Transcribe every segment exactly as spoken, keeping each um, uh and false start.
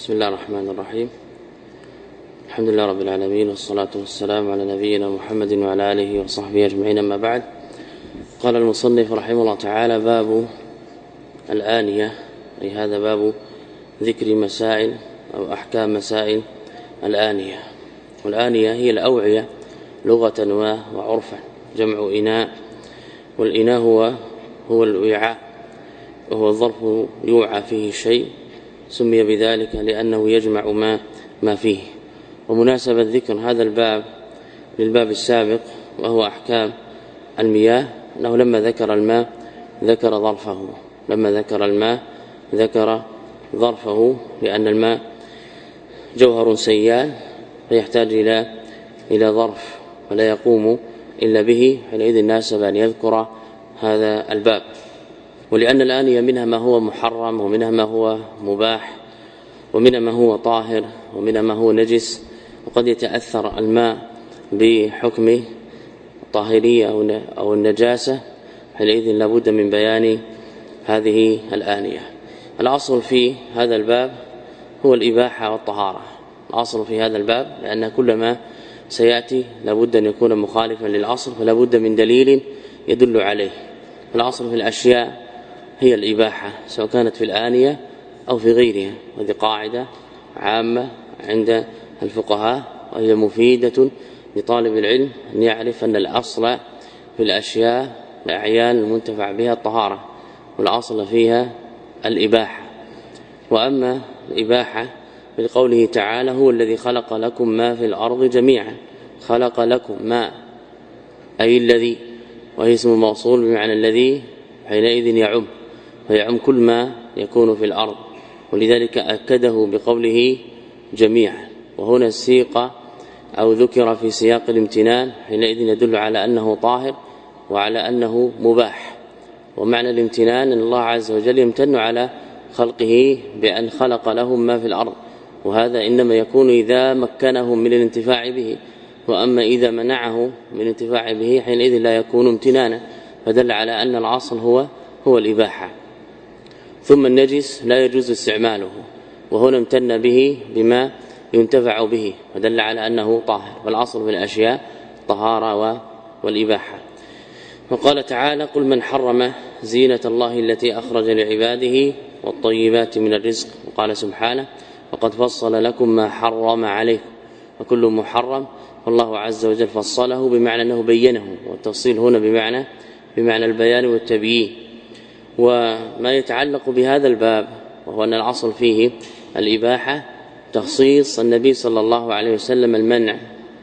بسم الله الرحمن الرحيم. الحمد لله رب العالمين، والصلاة والسلام على نبينا محمد وعلى آله وصحبه أجمعين. أما بعد، قال المصنف رحمه الله تعالى: باب الآنية، أي هذا باب ذكر مسائل أو أحكام مسائل الآنية. والآنية هي الأوعية لغة وعرفا، جمع إناء، والإناء هو هو الوعاء، وهو الظرف يوعى فيه شيء، سمي بذلك لأنه يجمع ما ما فيه. ومناسبة ذكر هذا الباب للباب السابق وهو أحكام المياه، أنه لما ذكر الماء ذكر ظرفه، لما ذكر الماء ذكر ظرفه، لأن الماء جوهر سيال فيحتاج إلى إلى ظرف، ولا يقوم إلا به، حينئذ ناسب أن يذكر هذا الباب. ولأن الآنية منها ما هو محرم، ومنها ما هو مباح، ومنها ما هو طاهر، ومنها ما هو نجس، وقد يتأثر الماء بحكم الطاهرية أو النجاسة، حينئذ لابد من بيان هذه الآنية. الأصل في هذا الباب هو الإباحة والطهارة، الأصل في هذا الباب، لأن كل ما سيأتي لابد أن يكون مخالفا للأصل، فلا بد من دليل يدل عليه. الأصل في الأشياء هي الإباحة، سواء كانت في الآنية أو في غيرها، وهذه قاعدة عامة عند الفقهاء، وهي مفيدة لطالب العلم أن يعرف أن الأصل في الأشياء الأعيان المنتفع بها الطهارة، والأصل فيها الإباحة. وأما الإباحة بقوله تعالى: هو الذي خلق لكم ما في الأرض جميعا، خلق لكم ما، أي الذي، وهي اسم موصول بمعنى الذي، حينئذ يعم ويعم كل ما يكون في الأرض، ولذلك أكده بقوله جميعا. وهنا السيق أو ذكر في سياق الامتنان، حينئذ يدل على أنه طاهر وعلى أنه مباح. ومعنى الامتنان أن الله عز وجل يمتن على خلقه بأن خلق لهم ما في الأرض، وهذا إنما يكون إذا مكنهم من الانتفاع به، وأما إذا منعه من الانتفاع به حينئذ لا يكون امتنانا، فدل على أن العاصل هو هو الإباحة. ثم النجس لا يجوز استعماله، وهنا امتن به بما ينتفع به، فدل على أنه طاهر، والأصل في الأشياء الطهارة والإباحة. وقال تعالى: قل من حرم زينة الله التي أخرج لعباده والطيبات من الرزق. وقال سبحانه: وقد فصل لكم ما حرم عليكم، وكل محرم، والله عز وجل فصله بمعنى أنه بينه، والتفصيل هنا بمعنى بمعنى البيان والتبيين. وما يتعلق بهذا الباب وهو أن الأصل فيه الإباحة، تخصيص النبي صلى الله عليه وسلم المنع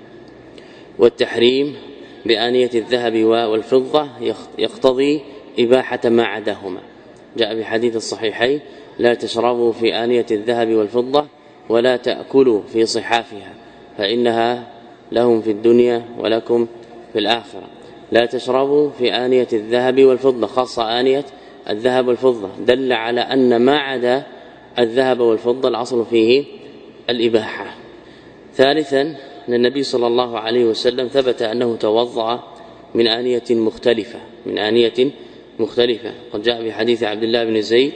والتحريم بآنية الذهب والفضة يقتضي إباحة ما عداهما. جاء في حديث الصحيحين: لا تشربوا في آنية الذهب والفضة ولا تأكلوا في صحافها فإنها لهم في الدنيا ولكم في الآخرة. لا تشربوا في آنية الذهب والفضة، خاصة آنية الذهب والفضة، دل على أن ما عدا الذهب والفضة الأصل فيه الإباحة. ثالثا، أن النبي صلى الله عليه وسلم ثبت أنه توضأ من آنية مختلفة من آنية مختلفة قد جاء في حديث عبد الله بن زيد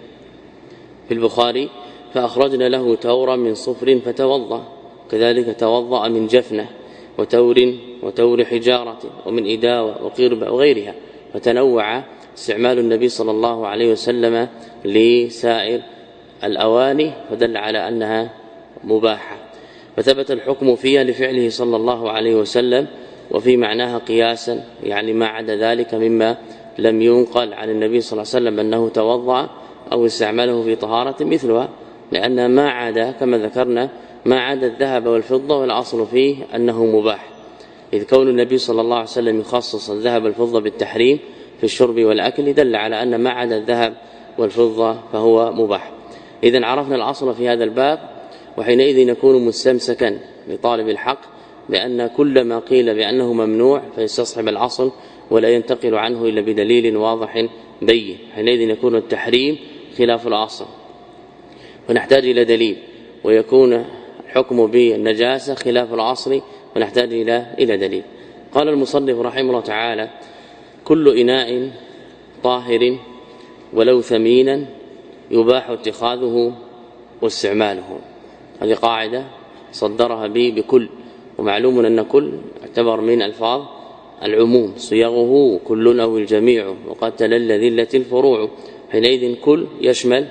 في البخاري: فأخرجنا له تورا من صفر فتوضأ، كذلك توضأ من جفنة وتور وتور حجارة ومن إداوة وقربة وغيرها، فتنوع استعمال النبي صلى الله عليه وسلم لسائر الأواني، فدل على أنها مباحة. فثبت الحكم فيها لفعله صلى الله عليه وسلم، وفي معناها قياسا، يعني ما عدا ذلك مما لم ينقل عن النبي صلى الله عليه وسلم أنه توضأ أو استعمله في طهارة مثلها، لأن ما عدا كما ذكرنا ما عدا الذهب والفضة، والأصل فيه أنه مباح، إذ كون النبي صلى الله عليه وسلم يخصص الذهب والفضة بالتحريم في الشرب والأكل دل على أن ما عدا الذهب والفضة فهو مباح. إذن عرفنا الأصل في هذا الباب، وحينئذ يكون مستمسكا لطالب الحق بأن كل ما قيل بأنه ممنوع فيستصحب الأصل ولا ينتقل عنه إلا بدليل واضح بين، حينئذ يكون التحريم خلاف الأصل، ونحتاج إلى دليل، ويكون الحكم بالنجاسة خلاف الأصل، ونحتاج إلى إلى دليل. قال المصنف رحمه الله تعالى: كل إناء طاهر ولو ثمينا يباح اتخاذه واستعماله. هذه قاعدة صدرها به بكل، ومعلوم أن كل اعتبر من ألفاظ العموم، صيغه كل أو الجميع، وقد تلل ذلة الفروع. حينئذ كل يشمل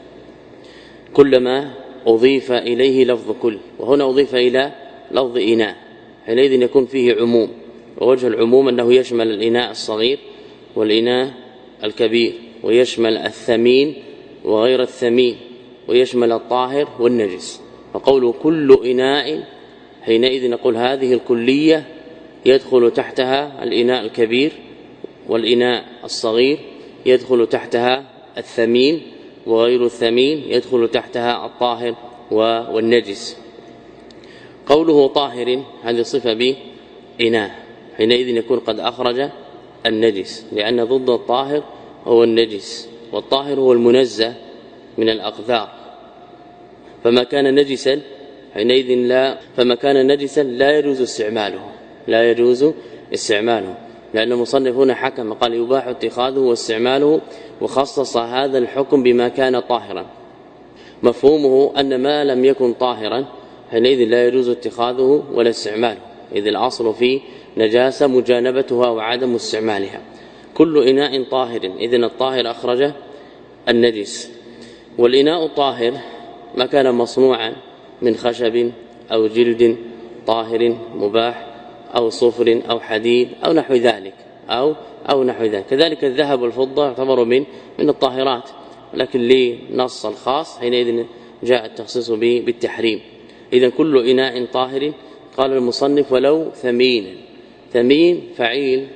كل ما أضيف إليه لفظ كل، وهنا أضيف إلى لفظ إناء، حينئذ يكون فيه عموم. ووجه العموم أنه يشمل الإناء الصغير والإناء الكبير، ويشمل الثمين وغير الثمين، ويشمل الطاهر والنجس. فقوله كل إناء حينئذ نقول هذه الكلية يدخل تحتها الإناء الكبير والإناء الصغير، يدخل تحتها الثمين وغير الثمين، يدخل تحتها الطاهر والنجس. قوله طاهر هذه صفة بإناء، حينئذ يكون قد أخرج النجس، لأن ضد الطاهر هو النجس، والطاهر هو المنزه من الأقذار. فما كان نجسا حينئذ لا فما كان نجسا لا يجوز استعماله لا يجوز استعماله لأن المصنف هنا حكم قال يباح اتخاذه واستعماله، وخصص هذا الحكم بما كان طاهرا. مفهومه أن ما لم يكن طاهرا حينئذ لا يجوز اتخاذه ولا استعماله، إذ الأصل في نجاسة مجانبتها وعدم استعمالها. كل إناء طاهر، إذن الطاهر أخرج النجس. والإناء الطاهر ما كان مصنوعا من خشب أو جلد طاهر مباح أو صفر أو حديد أو نحو ذلك أو أو نحو ذلك. كذلك الذهب والفضة يعتبر من من الطاهرات، لكن لنص الخاص حينئذ جاء التخصيص به بالتحريم. إذا كل إناء طاهر. قال المصنف ولو ثمينا. ثمين فعيل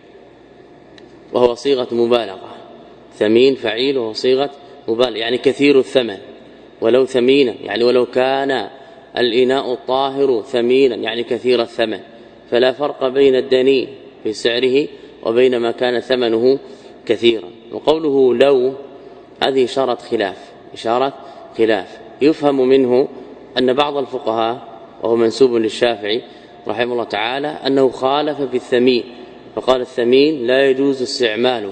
وهو صيغة مبالغة، ثمين فعيل وهو صيغة مبالغة، يعني كثير الثمن. ولو ثمينا يعني ولو كان الإناء الطاهر ثمينا يعني كثير الثمن، فلا فرق بين الدني في سعره وبين ما كان ثمنه كثيرا. وقوله لو هذه إشارة خلاف إشارة خلاف يفهم منه أن بعض الفقهاء وهو منسوب للشافعي رحمه الله تعالى أنه خالف في الثمين، فقال الثمين لا يجوز استعماله.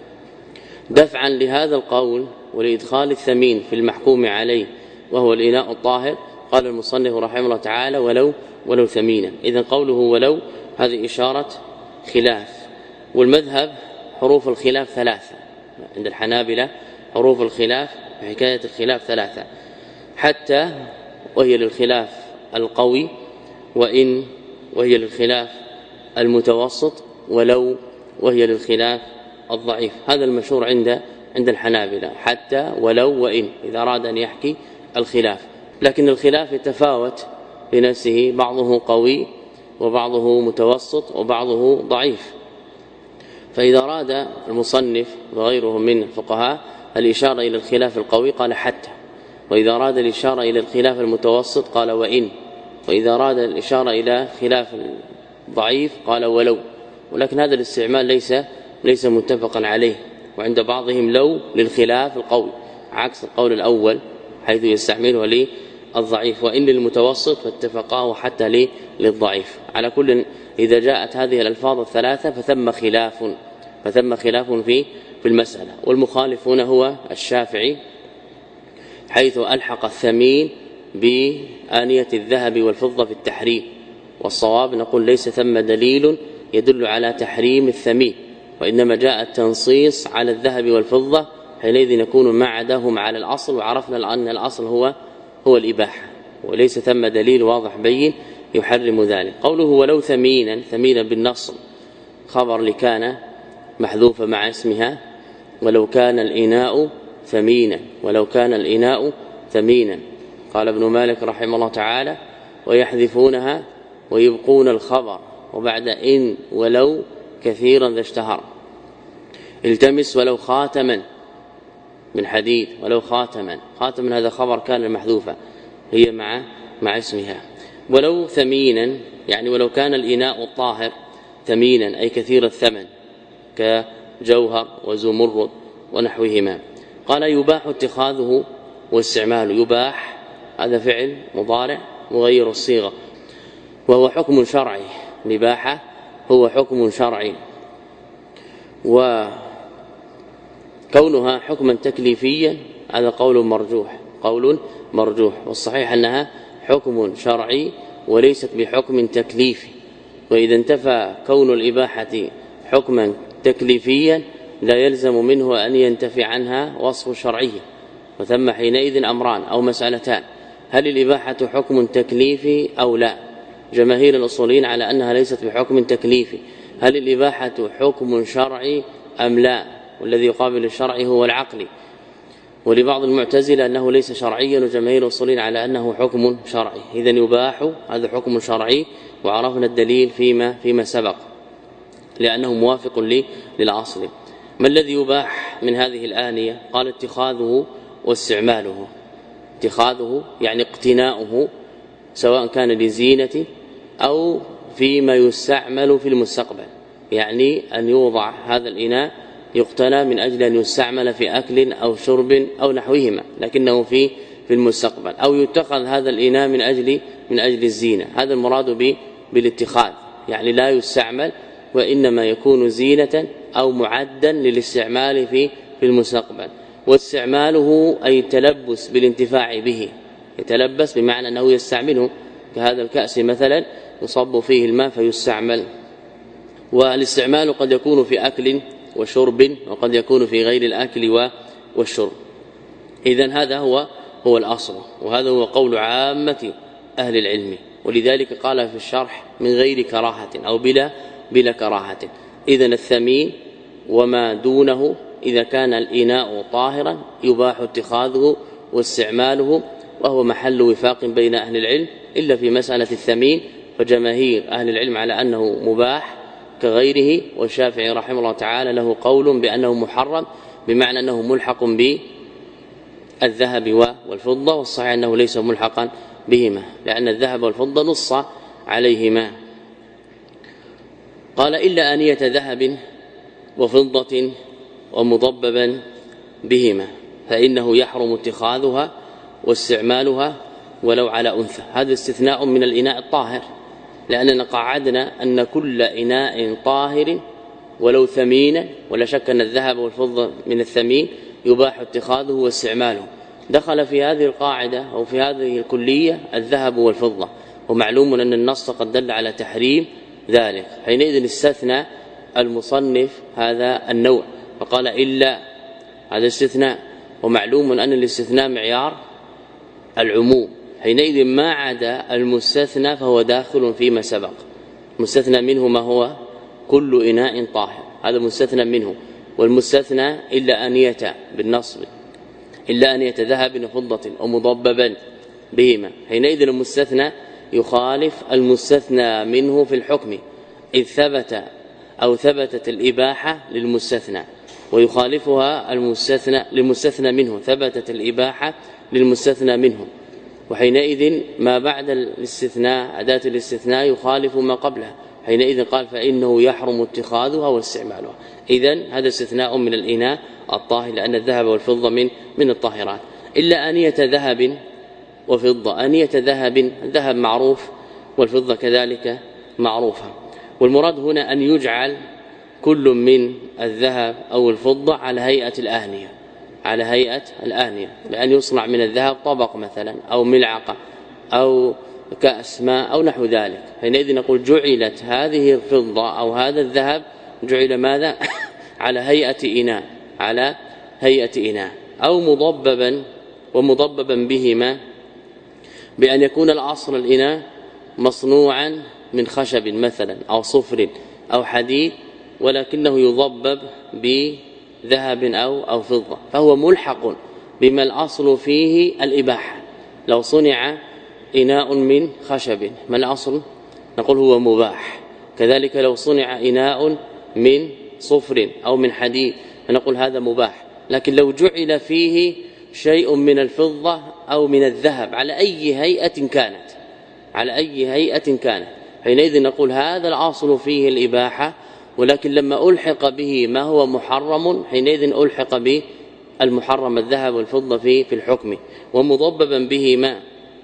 دفعا لهذا القول ولإدخال الثمين في المحكوم عليه وهو الإناء الطاهر، قال المصنف رحمه الله تعالى ولو ولو ثمينا. إذن قوله ولو هذه إشارة خلاف. والمذهب حروف الخلاف ثلاثة عند الحنابلة، حروف الخلاف حكاية الخلاف ثلاثة: حتى وهي للخلاف القوي، وإن وهي للخلاف المتوسط، ولو وهي للخلاف الضعيف. هذا المشهور عند عند الحنابلة، حتى ولو وإن، إذا أراد أن يحكي الخلاف. لكن الخلاف يتفاوت بنفسه، بعضه قوي وبعضه متوسط وبعضه ضعيف. فإذا أراد المصنف وغيره من الفقهاء الإشارة إلى الخلاف القوي قال حتى، وإذا أراد الإشارة إلى الخلاف المتوسط قال وإن، وإذا أراد الإشارة إلى خلاف الضعيف قال ولو. ولكن هذا الاستعمال ليس ليس متفقا عليه، وعند بعضهم لو للخلاف القوي عكس القول الأول حيث يستعمله للضعيف، وإن للمتوسط فاتفقاه حتى للضعيف. على كل إذا جاءت هذه الألفاظ الثلاثة فثم خلاف فثم خلاف في في المسألة. والمخالفون هو الشافعي حيث ألحق الثمين بآنية الذهب والفضة في التحريم، والصواب نقول ليس ثم دليل يدل على تحريم الثمين، وإنما جاء التنصيص على الذهب والفضة، حينئذ نكون معدهم على الأصل، وعرفنا أن الأصل هو هو الإباحة، وليس ثم دليل واضح بين يحرم ذلك. قوله ولو ثمينا، ثمينا بالنص خبر لكان محذوفة مع اسمها، ولو كان الإناء ثمينا ولو كان الإناء ثمينا. قال ابن مالك رحمه الله تعالى ويحذفونها ويبقون الخبر، وبعد إن ولو كثيرا ذا اشتهر. التمس ولو خاتما من حديد، ولو خاتما خاتما هذا خبر كان محذوفة هي مع مع اسمها. ولو ثمينا يعني ولو كان الإناء الطاهر ثمينا أي كثير الثمن كجوهر وزمرد ونحوهما. قال يباح اتخاذه واستعماله. يباح هذا فعل مضارع مغير الصيغة، وهو حكم شرعي. الإباحة هو حكم شرعي، وكونها حكما تكليفيا هذا قول مرجوح قول مرجوح، والصحيح أنها حكم شرعي وليست بحكم تكليفي. وإذا انتفى كون الإباحة حكما تكليفيا لا يلزم منه أن ينتفي عنها وصف شرعي، وثم حينئذ أمران أو مسألتان: هل الإباحة حكم تكليفي أو لا؟ جماهير الأصوليين على أنها ليست بحكم تكليفي. هل الإباحة حكم شرعي أم لا؟ والذي يقابل الشرعي هو العقلي. ولبعض المعتزلة أنه ليس شرعيا، وجماهير الأصوليين على أنه حكم شرعي. إذن يباح، هذا حكم شرعي، وعرفنا الدليل فيما فيما سبق لأنه موافق للأصل. ما الذي يباح من هذه الآنية؟ قال: اتخاذه واستعماله. اتخاذه يعني اقتناؤه، سواء كان لزينة أو فيما يستعمل في المستقبل، يعني أن يوضع هذا الإناء يقتنى من أجل أن يستعمل في أكل أو شرب أو نحوهما، لكنه في في المستقبل، أو يتخذ هذا الإناء من أجل من أجل الزينة. هذا المراد بالاتخاذ، يعني لا يستعمل وإنما يكون زينة أو معدا للاستعمال في في المستقبل. واستعماله أي التلبس بالانتفاع به، يتلبس بمعنى أنه يستعمله، كهذا الكأس مثلا يصب فيه الماء فيستعمل. والاستعمال قد يكون في أكل وشرب، وقد يكون في غير الأكل والشرب. إذن هذا هو هو الأصل، وهذا هو قول عامة أهل العلم. ولذلك قال في الشرح: من غير كراهة أو بلا بلا كراهة. إذن الثمين وما دونه إذا كان الإناء طاهرا يباح اتخاذه واستعماله، وهو محل وفاق بين أهل العلم، إلا في مسألة الثمين فجماهير أهل العلم على أنه مباح كغيره، والشافعي رحمه الله تعالى له قول بأنه محرم، بمعنى أنه ملحق بالذهب والفضة، والصحيح أنه ليس ملحقا بهما، لأن الذهب والفضة نص عليهما. قال: إلا آنية ذهب وفضة ومضببا بهما فإنه يحرم اتخاذها واستعمالها ولو على أنثى. هذا استثناء من الإناء الطاهر، لأننا قعدنا أن كل إناء طاهر ولو ثمينا، ولا شك أن الذهب والفضة من الثمين يباح اتخاذه واستعماله. دخل في هذه القاعدة أو في هذه الكلية الذهب والفضة، ومعلوم أن النص قد دل على تحريم ذلك، حينئذ استثنى المصنف هذا النوع فقال: إلا هذا استثناء، ومعلوم أن الاستثناء معيار العموم، حينئذ ما عدا المستثنى فهو داخل فيما سبق. مستثنى منه ما هو كل إناء طاهر، هذا مستثنى منه. والمستثنى إلا آنية بالنصب، إلا آنية ذهب وفضة ومضببا بهما، حينئذ المستثنى يخالف المستثنى منه في الحكم، إذ ثبت أو ثبتت الإباحة للمستثنى، ويخالفها المستثنى للمستثنى منه، ثبتت الإباحة للمستثنى منه، وحينئذ ما بعد الاستثناء أداة الاستثناء يخالف ما قبلها، حينئذ قال: فإنه يحرم اتخاذها واستعمالها. إذن هذا استثناء من الإناء الطاهر، لأن الذهب والفضة من من الطاهرات. إلا آنية ذهب وفضة. آنية ذهب، الذهب معروف والفضة كذلك معروفة، والمراد هنا أن يجعل كل من الذهب أو الفضة على هيئة الآنية، على هيئة الآنية، لأن يصنع من الذهب طبق مثلا أو ملعقة أو كأس ماء أو نحو ذلك. حينئذ نقول: جعلت هذه الفضة أو هذا الذهب جعل ماذا؟ على هيئة إناء، على هيئة إناء، أو مضببا ومضببا بهما، بأن يكون الأصل الإناء مصنوعا من خشب مثلا أو صفر أو حديد، ولكنه يضبب بذهب أو أو فضة، فهو ملحق بما الأصل فيه الإباحة. لو صنع إناء من خشب ما الأصل؟ نقول هو مباح. كذلك لو صنع إناء من صفر أو من حديد فنقول هذا مباح. لكن لو جعل فيه شيء من الفضة أو من الذهب على أي هيئة كانت، على أي هيئة كانت، حينئذ نقول هذا الأصل فيه الإباحة، ولكن لما ألحق به ما هو محرم حينئذ ألحق به المحرم الذهب والفضة في في الحكم. ومضببا به ما،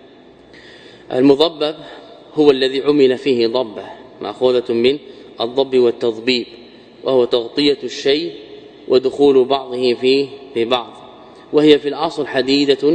المضبب هو الذي عمل فيه ضبة، مأخوذة من الضب والتضبيب، وهو تغطية الشيء ودخول بعضه فيه في بعض، وهي في الأصل حديدة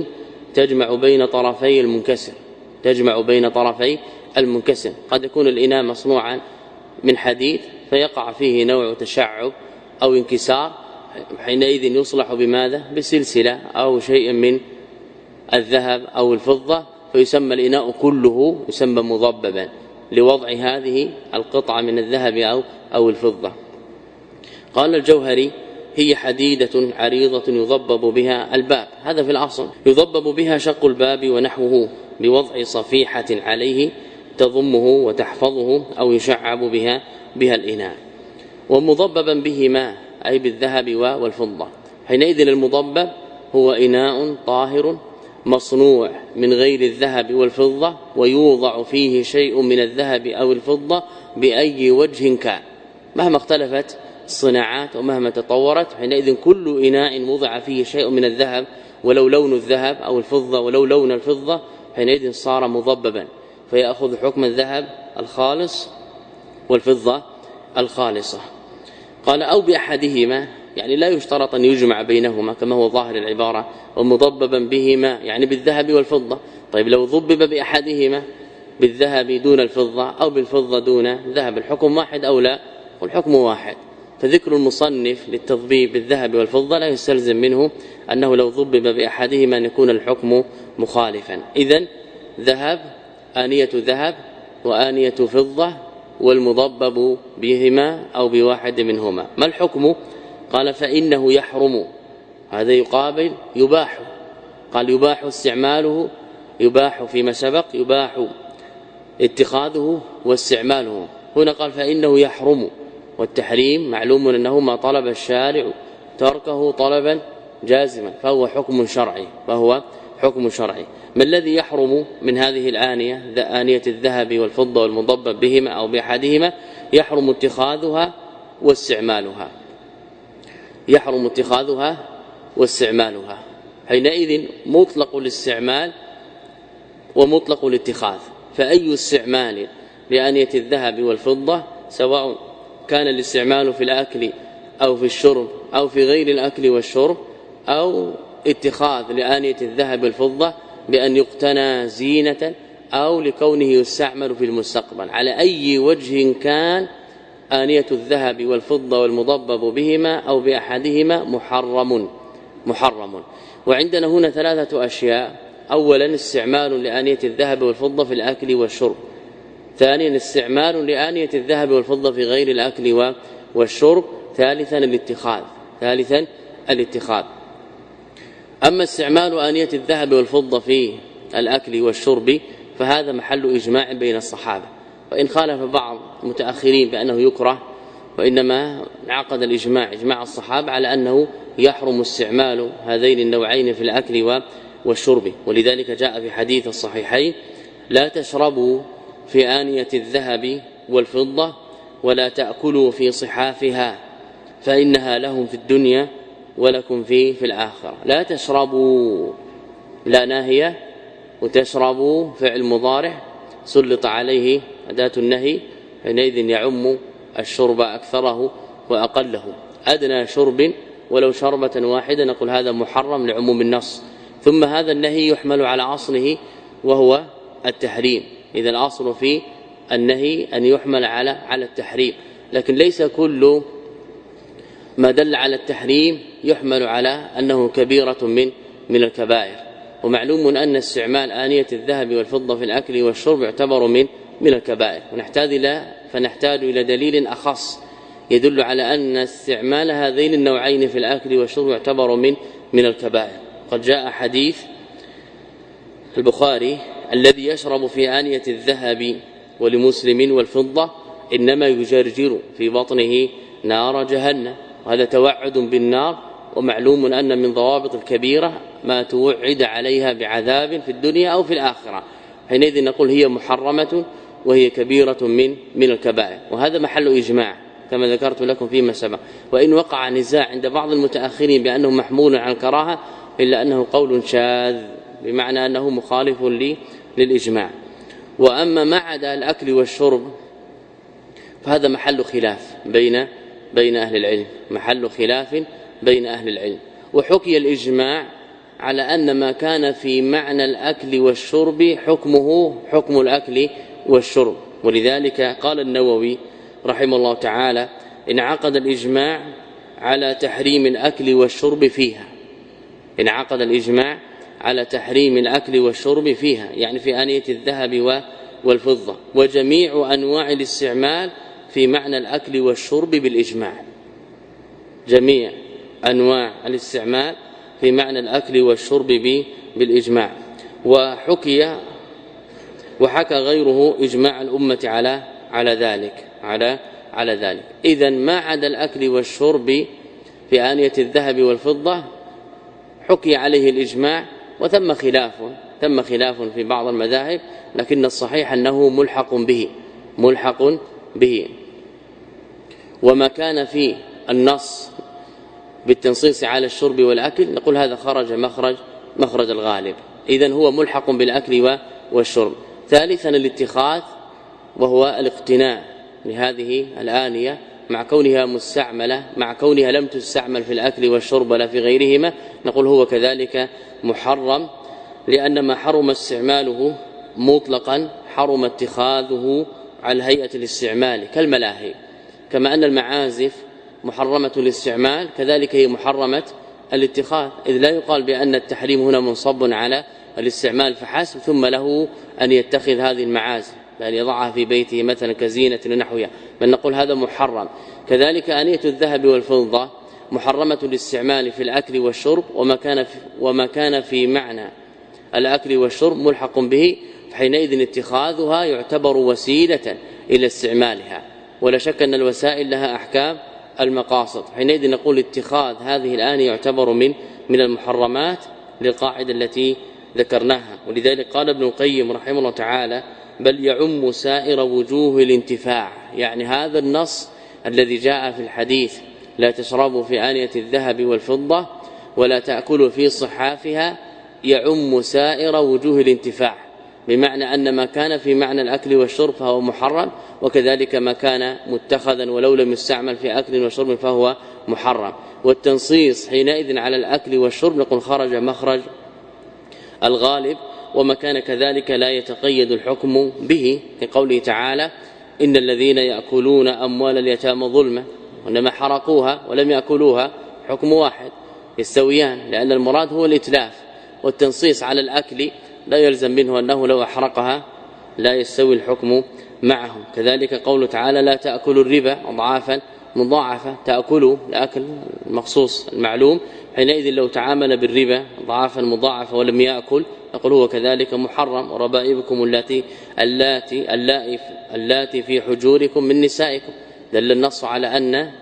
تجمع بين طرفي المنكسر تجمع بين طرفي المنكسر. قد يكون الإناء مصنوعا من حديد فيقع فيه نوع تشعب أو انكسار، حينئذ يصلح بماذا؟ بسلسلة أو شيء من الذهب أو الفضة، فيسمى الإناء كله يسمى مضببا لوضع هذه القطعة من الذهب أو أو الفضة. قال الجوهري: هي حديدة عريضة يضبب بها الباب. هذا في الأصل يضبب بها شق الباب ونحوه بوضع صفيحة عليه تضمه وتحفظه أو يشعب بها بها الإناء. ومضببا بهما أي بالذهب والفضة. حينئذ المضبب هو إناء طاهر مصنوع من غير الذهب والفضة ويوضع فيه شيء من الذهب أو الفضة بأي وجه كان، مهما اختلفت الصناعات ومهما تطورت. حينئذ كل إناء وضع فيه شيء من الذهب ولو لون الذهب أو الفضة ولو لون الفضة حينئذ صار مضببا، فيأخذ حكم الذهب الخالص والفضة الخالصة. قال: أو بأحدهما، يعني لا يشترط أن يجمع بينهما كما هو ظاهر العبارة، ومضببا بهما يعني بالذهب والفضة. طيب لو ضبب بأحدهما بالذهب دون الفضة أو بالفضة دون ذهب، الحكم واحد أو لا؟ والحكم واحد. فذكر المصنف للتضبيب بالذهب والفضة لا يستلزم منه أنه لو ضبب بأحدهما أن يكون الحكم مخالفا. إذن ذهب آنية ذهب وآنية فضة والمضبب بهما أو بواحد منهما، ما الحكم؟ قال: فإنه يحرم. هذا يقابل يباح. قال: يباح استعماله، يباح فيما سبق، يباح اتخاذه واستعماله. هنا قال: فإنه يحرم، والتحريم معلوم أنه ما طلب الشارع تركه طلبا جازما، فهو حكم شرعي فهو حكم شرعي. ما الذي يحرم من هذه الآنية، آنية الذهب والفضة والمضبب بهما أو بأحدهما؟ يحرم اتخاذها واستعمالها يحرم اتخاذها واستعمالها. حينئذ مطلق الاستعمال ومطلق الاتخاذ، فأي استعمال لآنية الذهب والفضة سواء كان الاستعمال في الأكل أو في الشرب أو في غير الأكل والشرب، أو اتخاذ لآنية الذهب والفضة بأن يقتنى زينة أو لكونه يستعمل في المستقبل، على أي وجه كان آنية الذهب والفضة والمضبب بهما أو بأحدهما محرم محرم. وعندنا هنا ثلاثة أشياء: أولا استعمال لآنية الذهب والفضة في الأكل والشرب، ثانيا استعمال لآنية الذهب والفضة في غير الأكل والشرب، ثالثا الاتخاذ ثالثا الاتخاذ. أما استعمال آنية الذهب والفضة في الأكل والشرب فهذا محل إجماع بين الصحابة، وإن خالف بعض المتأخرين بأنه يكره، وإنما انعقد الإجماع إجماع الصحابة على أنه يحرم استعمال هذين النوعين في الأكل والشرب. ولذلك جاء في حديث الصحيحين: لا تشربوا في آنية الذهب والفضة ولا تأكلوا في صحافها فإنها لهم في الدنيا ولكم في في الآخرة. لا تشربوا، لا ناهية، وتشربوا فعل مضارع سلط عليه أداة النهي، حينئذ يعم الشرب أكثره وأقله. أدنى شرب ولو شربة واحدة نقول هذا محرم لعموم النص. ثم هذا النهي يحمل على أصله وهو التحريم، إذا الأصل في النهي أن يحمل على على التحريم، لكن ليس كل ما دل على التحريم يحمل على أنه كبيرة من من الكبائر. ومعلوم أن استعمال آنية الذهب والفضة في الأكل والشرب يعتبر من من الكبائر، ونحتاج إلى فنحتاج إلى دليل أخص يدل على أن استعمال هذين النوعين في الأكل والشرب يعتبر من من الكبائر. قد جاء حديث البخاري: الذي يشرب في آنية الذهب ولمسلم والفضة إنما يجرجر في بطنه نار جهنم. وهذا توعد بالنار، ومعلوم أن من ضوابط الكبيرة ما توعد عليها بعذاب في الدنيا أو في الآخرة، حينئذ نقول هي محرمة وهي كبيرة من من الكبائر. وهذا محل إجماع كما ذكرت لكم فيما سبق، وإن وقع نزاع عند بعض المتأخرين بأنه محمول عن الكراهة إلا أنه قول شاذ، بمعنى أنه مخالف للإجماع. وأما ما عدا الأكل والشرب فهذا محل خلاف بين بين أهل العلم، محل خلاف بين أهل العلم. وحكي الإجماع على أن ما كان في معنى الأكل والشرب حكمه حكم الأكل والشرب. ولذلك قال النووي رحمه الله تعالى: انعقد الإجماع على تحريم الأكل والشرب فيها انعقد الإجماع على تحريم الأكل والشرب فيها، يعني في آنية الذهب والفضة، وجميع أنواع الاستعمال في معنى الأكل والشرب بالإجماع. جميع أنواع الاستعمال في معنى الأكل والشرب بالإجماع. وحكي وحكى غيره إجماع الأمة على على ذلك على على ذلك. إذن ما عدا الأكل والشرب في آنية الذهب والفضة حكي عليه الإجماع، وثم خلاف ثم خلاف في بعض المذاهب، لكن الصحيح أنه ملحق به ملحق به وما كان في النص بالتنصيص على الشرب والأكل نقول هذا خرج مخرج مخرج الغالب، إذن هو ملحق بالأكل والشرب. ثالثا الاتخاذ، وهو الاقتناء لهذه الآنية مع كونها مستعملة مع كونها لم تستعمل في الأكل والشرب ولا في غيرهما، نقول هو كذلك محرم، لأن ما حرم استعماله مطلقا حرم اتخاذه على هيئة الاستعمال كالملاهي. كما أن المعازف محرمة الاستعمال كذلك هي محرمة الاتخاذ، إذ لا يقال بأن التحريم هنا منصب على الاستعمال فحسب ثم له أن يتخذ هذه المعازف بأن يضعها في بيته مثلا كزينة ونحوها، بل نقول هذا محرم. كذلك آنية الذهب والفضة محرمة الاستعمال في الأكل والشرب، وما كان في وما كان في معنى الأكل والشرب ملحق به، فحينئذ اتخاذها يعتبر وسيلة إلى استعمالها، ولا شك أن الوسائل لها أحكام المقاصد. حينئذ نقول اتخاذ هذه الآنية يعتبر من من المحرمات للقاعدة التي ذكرناها. ولذلك قال ابن القيم رحمه الله تعالى: بل يعم سائر وجوه الانتفاع، يعني هذا النص الذي جاء في الحديث لا تشربوا في آنية الذهب والفضة ولا تأكلوا في صحافها يعم سائر وجوه الانتفاع، بمعنى أن ما كان في معنى الأكل والشرب فهو محرم، وكذلك ما كان متخذا ولو لم يستعمل في أكل وشرب فهو محرم. والتنصيص حينئذ على الأكل والشرب نقول خرج مخرج الغالب، وما كان كذلك لا يتقيد الحكم به، كقوله تعالى: إن الذين يأكلون أموال اليتامى ظلما، وإنما حرقوها ولم يأكلوها حكم واحد يستويان، لأن المراد هو الإتلاف، والتنصيص على الأكل لا يلزم منه أنه لو أحرقها لا يستوي الحكم معهم. كذلك قوله تعالى: لا تأكلوا الربا أضعافا مضاعفة، تأكلوا الأكل المخصوص المعلوم، حينئذ لو تعامل بالربا أضعافا مضاعفة ولم يأكل نقول هو كذلك محرم. وربائبكم اللاتي اللاتي اللائي اللاتي في حجوركم من نسائكم، دل النص على أن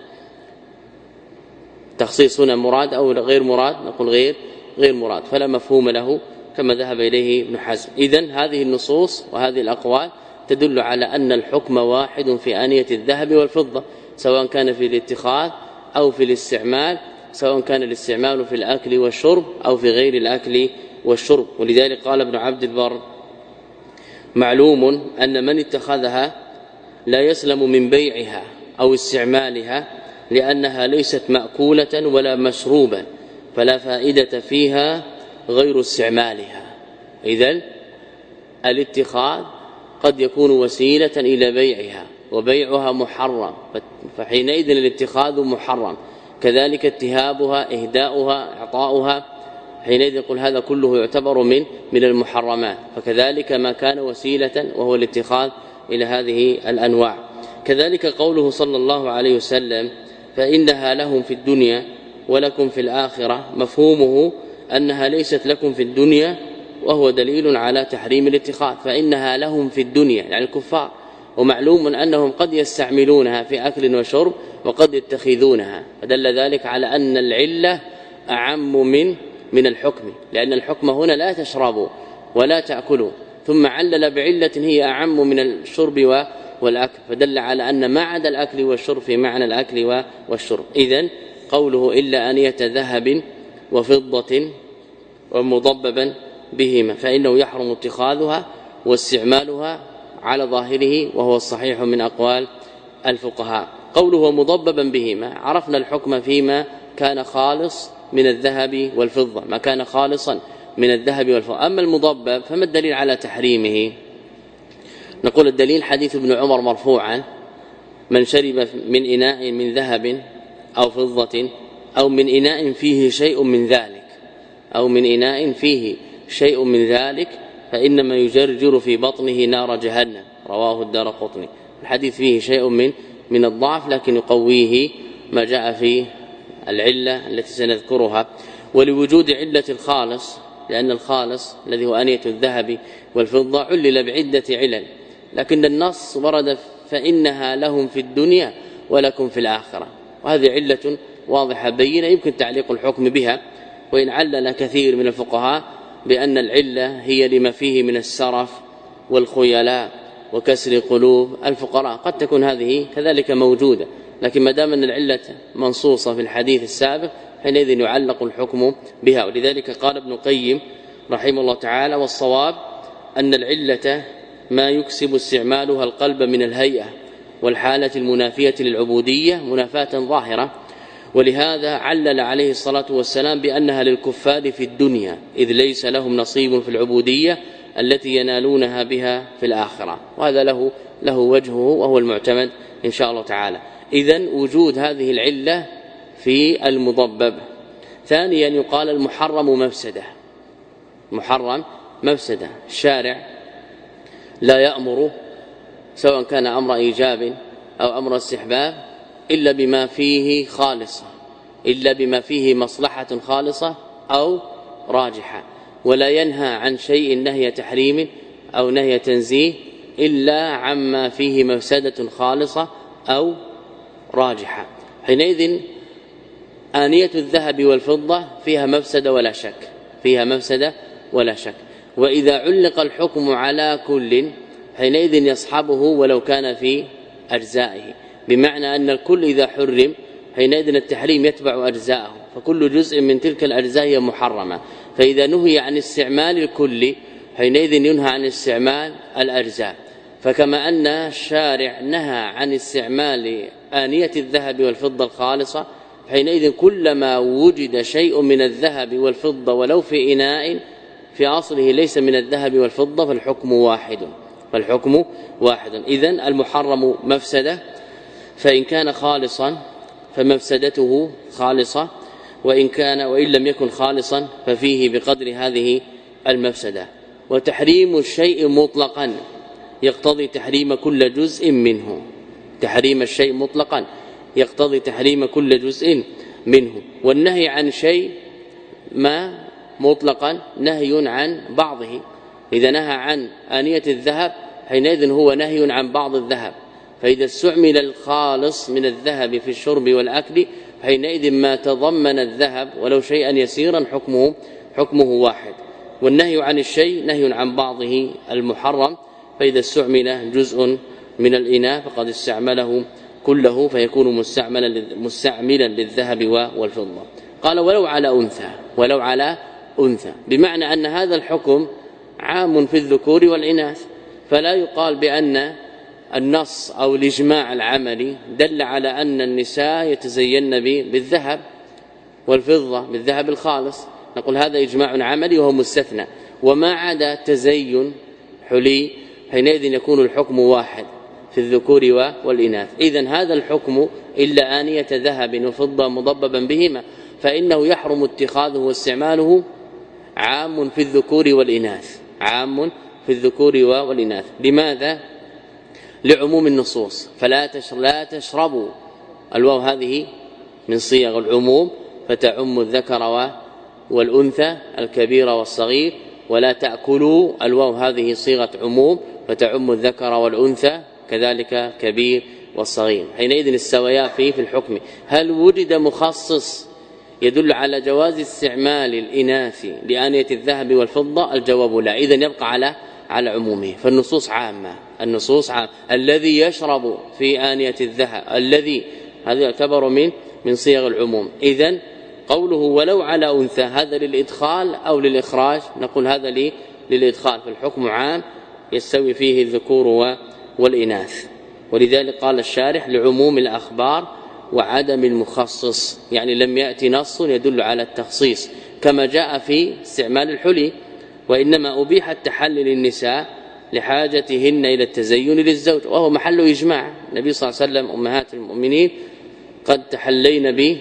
تخصيص هنا مراد أو غير مراد، نقول غير غير مراد، فلا مفهوم له كما ذهب إليه ابن حزم. إذن هذه النصوص وهذه الأقوال تدل على أن الحكم واحد في آنية الذهب والفضة، سواء كان في الاتخاذ أو في الاستعمال، سواء كان الاستعمال في الأكل والشرب أو في غير الأكل والشرب. ولذلك قال ابن عبد البر: معلوم أن من اتخذها لا يسلم من بيعها أو استعمالها، لأنها ليست مأكولة ولا مشروبا، فلا فائدة فيها غير استعمالها. إذن الاتخاذ قد يكون وسيلة إلى بيعها، وبيعها محرم، فحينئذ الاتخاذ محرم، كذلك اتهابها إهداؤها إعطاؤها، حينئذ يقول هذا كله يعتبر من من المحرمات. فكذلك ما كان وسيلة وهو الاتخاذ إلى هذه الأنواع. كذلك قوله صلى الله عليه وسلم: فإنها لهم في الدنيا ولكم في الآخرة، مفهومه أنها ليست لكم في الدنيا، وهو دليل على تحريم الاتخاذ. فإنها لهم في الدنيا يعني الكفار، ومعلوم أنهم قد يستعملونها في أكل وشرب وقد يتخذونها، فدل ذلك على أن العلة أعم من من الحكم، لأن الحكم هنا لا تشربوا ولا تأكلوا، ثم علل بعلة هي أعم من الشرب والأكل، فدل على أن ما عدا الأكل والشرب في معنى الأكل والشرب. إذن قوله إلا أنية ذهب وفضة ومضببا بهما، فإنه يحرم اتخاذها واستعمالها على ظاهره، وهو الصحيح من أقوال الفقهاء. قوله مضببا بهما، عرفنا الحكم فيما كان خالص من الذهب والفضة ما كان خالصا من الذهب والفضة. أما المضبب فما الدليل على تحريمه؟ نقول الدليل حديث ابن عمر مرفوعا: من شرب من إناء من ذهب أو فضة أو من إناء فيه شيء من ذلك أو من إناء فيه شيء من ذلك فإنما يجرجر في بطنه نار جهنم. رواه الدارقطني. الحديث فيه شيء من من الضعف لكن يقويه ما جاء في العلة التي سنذكرها، ولوجود علة الخالص، لأن الخالص الذي هو آنية الذهب والفضة علل بعدة علل، لكن النص ورد فإنها لهم في الدنيا ولكم في الآخرة، وهذه علة واضحة بينة يمكن تعليق الحكم بها، وإن علل كثير من الفقهاء بأن العلة هي لما فيه من السرف والخيلاء وكسر قلوب الفقراء، قد تكون هذه كذلك موجودة، لكن ما دام ان العله منصوصه في الحديث السابق حينئذ يعلق الحكم بها. ولذلك قال ابن القيم رحمه الله تعالى: والصواب أن العلة ما يكسب استعمالها القلب من الهيئة والحالة المنافية للعبودية منافاة ظاهرة، ولهذا علل عليه الصلاة والسلام بأنها للكفار في الدنيا إذ ليس لهم نصيب في العبودية التي ينالونها بها في الآخرة، وهذا له له وجهه وهو المعتمد إن شاء الله تعالى. إذن وجود هذه العلة في المضبب. ثانيا يقال المحرم مفسدة. محرم مفسدة، الشارع لا يأمر سواء كان أمر إيجاب أو أمر استحباب إلا بما فيه خالصة، إلا بما فيه مصلحة خالصة أو راجحة، ولا ينهى عن شيء نهي تحريم أو نهي تنزيه إلا عما فيه مفسدة خالصة أو راجحة. حينئذ آنية الذهب والفضة فيها مفسدة ولا شك، فيها مفسدة ولا شك، وإذا علق الحكم على كل حينئذ يصحبه ولو كان في أجزائه، بمعنى أن الكل إذا حرم حينئذ التحريم يتبع أجزاءه، فكل جزء من تلك الأجزاء هي محرمة، فإذا نهي عن استعمال الكل حينئذ ينهى عن استعمال الأجزاء. فكما أن الشارع نهى عن استعمال آنية الذهب والفضة الخالصة، حينئذ كلما وجد شيء من الذهب والفضة ولو في إناء في أصله ليس من الذهب والفضة فالحكم واحد، فالحكم واحد. إذن المحرم مفسدة، فإن كان خالصا فمفسدته خالصة، وإن كان وإن لم يكن خالصا ففيه بقدر هذه المفسدة. وتحريم الشيء مطلقا يقتضي تحريم كل جزء منه، تحريم الشيء مطلقا يقتضي تحريم كل جزء منه. والنهي عن شيء ما مطلقا نهي عن بعضه، إذا نهى عن آنية الذهب حينئذ هو نهي عن بعض الذهب، فإذا استعمل الخالص من الذهب في الشرب والأكل حينئذ ما تضمن الذهب ولو شيئا يسيرا حكمه حكمه واحد. والنهي عن الشيء نهي عن بعضه المحرم، فإذا استعمل جزء من الإناء فقد استعمله كله فيكون مستعملا مستعملا للذهب والفضة. قال ولو على أنثى، ولو على أنثى، بمعنى أن هذا الحكم عام في الذكور والإناث، فلا يقال بأن النص أو الإجماع العملي دل على أن النساء يتزين بالذهب والفضة بالذهب الخالص، نقول هذا إجماع عملي وهو مستثنى، وما عدا تزين حلي حينئذ يكون الحكم واحد في الذكور والإناث. إذن هذا الحكم إلا آنية ذهب وفضة مضببا بهما فإنه يحرم اتخاذه واستعماله عام في الذكور والإناث، عام في الذكور والإناث. لماذا؟ لعموم النصوص، فلا لا تشربوا، الواو هذه من صيغ العموم فتعم الذكر والأنثى الكبير والصغير، ولا تأكلوا، الواو هذه صيغة عموم فتعم الذكر والأنثى كذلك كبير والصغير، حينئذ استويا فيه في الحكم. هل وجد مخصص يدل على جواز استعمال الإناث لآنية الذهب والفضة؟ الجواب لا، إذن يبقى على على عمومه، فالنصوص عامة، النصوص عامة. الذي يشرب في آنية الذهب الذي هذا يعتبر من من صيغ العموم. إذن قوله ولو على أنثى هذا للإدخال أو للإخراج؟ نقول هذا لي للإدخال، فالحكم عام يستوي فيه الذكور والإناث. ولذلك قال الشارح لعموم الأخبار وعدم المخصص، يعني لم يأتي نص يدل على التخصيص كما جاء في استعمال الحلي، وإنما أبيح التحلي للنساء لحاجتهن إلى التزين للزوج، وهو محل إجماع. النبي صلى الله عليه وسلم أمهات المؤمنين قد تحلين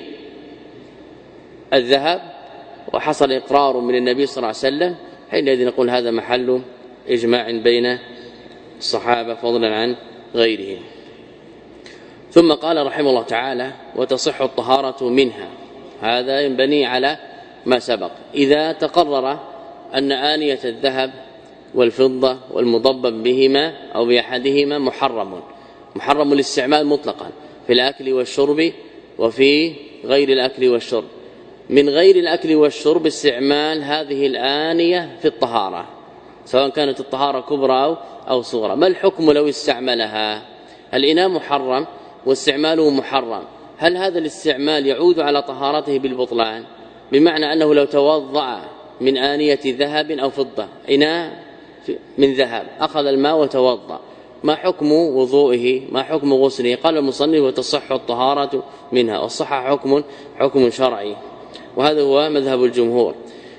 بالذهب وحصل إقرار من النبي صلى الله عليه وسلم، حينئذ نقول هذا محل إجماع بين الصحابة فضلا عن غيرهم. ثم قال رحمه الله تعالى: وتصح الطهارة منها. هذا ينبني على ما سبق. إذا تقرر أن آنية الذهب والفضة والمضبب بهما أو بأحدهما محرم محرم الاستعمال مطلقا في الأكل والشرب وفي غير الأكل والشرب، من غير الأكل والشرب استعمال هذه الآنية في الطهارة سواء كانت الطهارة كبرى أو صغرى، ما الحكم لو استعملها؟ الإناء محرم واستعماله محرم، هل هذا الاستعمال يعود على طهارته بالبطلان؟ بمعنى أنه لو توضأ من آنية ذهب أو فضة، إناء من ذهب، أخذ الماء وتوضأ، ما حكم وضوئه؟ ما حكم غسله؟ قال المصنف: وتصح الطهارة منها. والصح حكم حكم شرعي، وهذا هو مذهب الجمهور.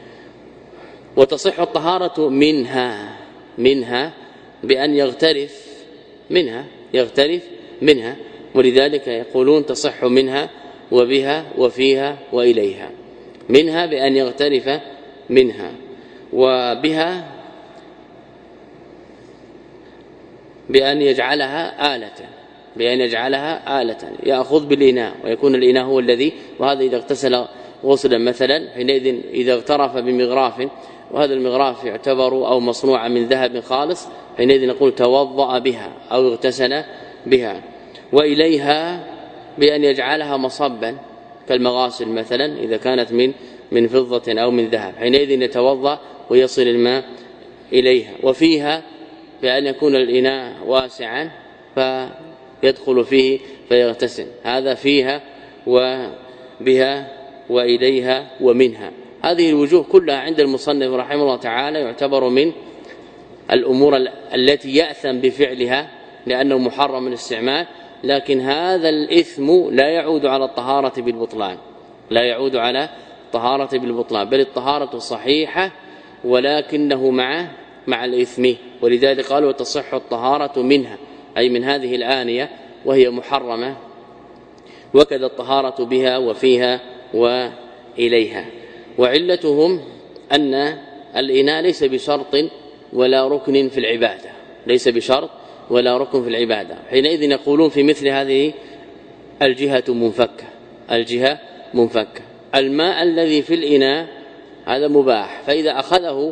وتصح الطهارة منها منها بأن يغترف منها يغترف منها ولذلك يقولون تصح منها وبها وفيها وإليها. منها بأن يغترف منها، وبها بأن يجعلها آلة بأن يجعلها آلة يأخذ بالإناء ويكون الإناء هو الذي، وهذا إذا اغتسل غسلا مثلا حينئذ إذا اغترف بمغراف وهذا المغراف يعتبر أو مصنوع من ذهب خالص حينئذ نقول توضأ بها أو اغتسل بها. وإليها بأن يجعلها مصبا كالمغاسل مثلا إذا كانت من من فضة أو من ذهب حينئذ يتوضأ ويصل الماء إليها. وفيها بأن يكون الإناء واسعا فيدخل فيه فيغتسل، هذا فيها وبها وإليها ومنها. هذه الوجوه كلها عند المصنف رحمه الله تعالى يعتبر من الأمور التي يأثم بفعلها لأنه محرم الاستعمال، لكن هذا الإثم لا يعود على الطهارة بالبطلان لا يعود على الطهارة بالبطلان بل الطهارة صحيحة ولكنه مع مع الإثم. ولذلك قالوا: وتصح الطهارة منها، أي من هذه الآنية وهي محرمة، وكذا الطهارة بها وفيها وإليها. وعلتهم أن الإناء ليس بشرط ولا ركن في العبادة ليس بشرط ولا ركن في العبادة حينئذ يقولون في مثل هذه الجهة منفكة الجهة منفكة الماء الذي في الإناء هذا مباح، فإذا أخذه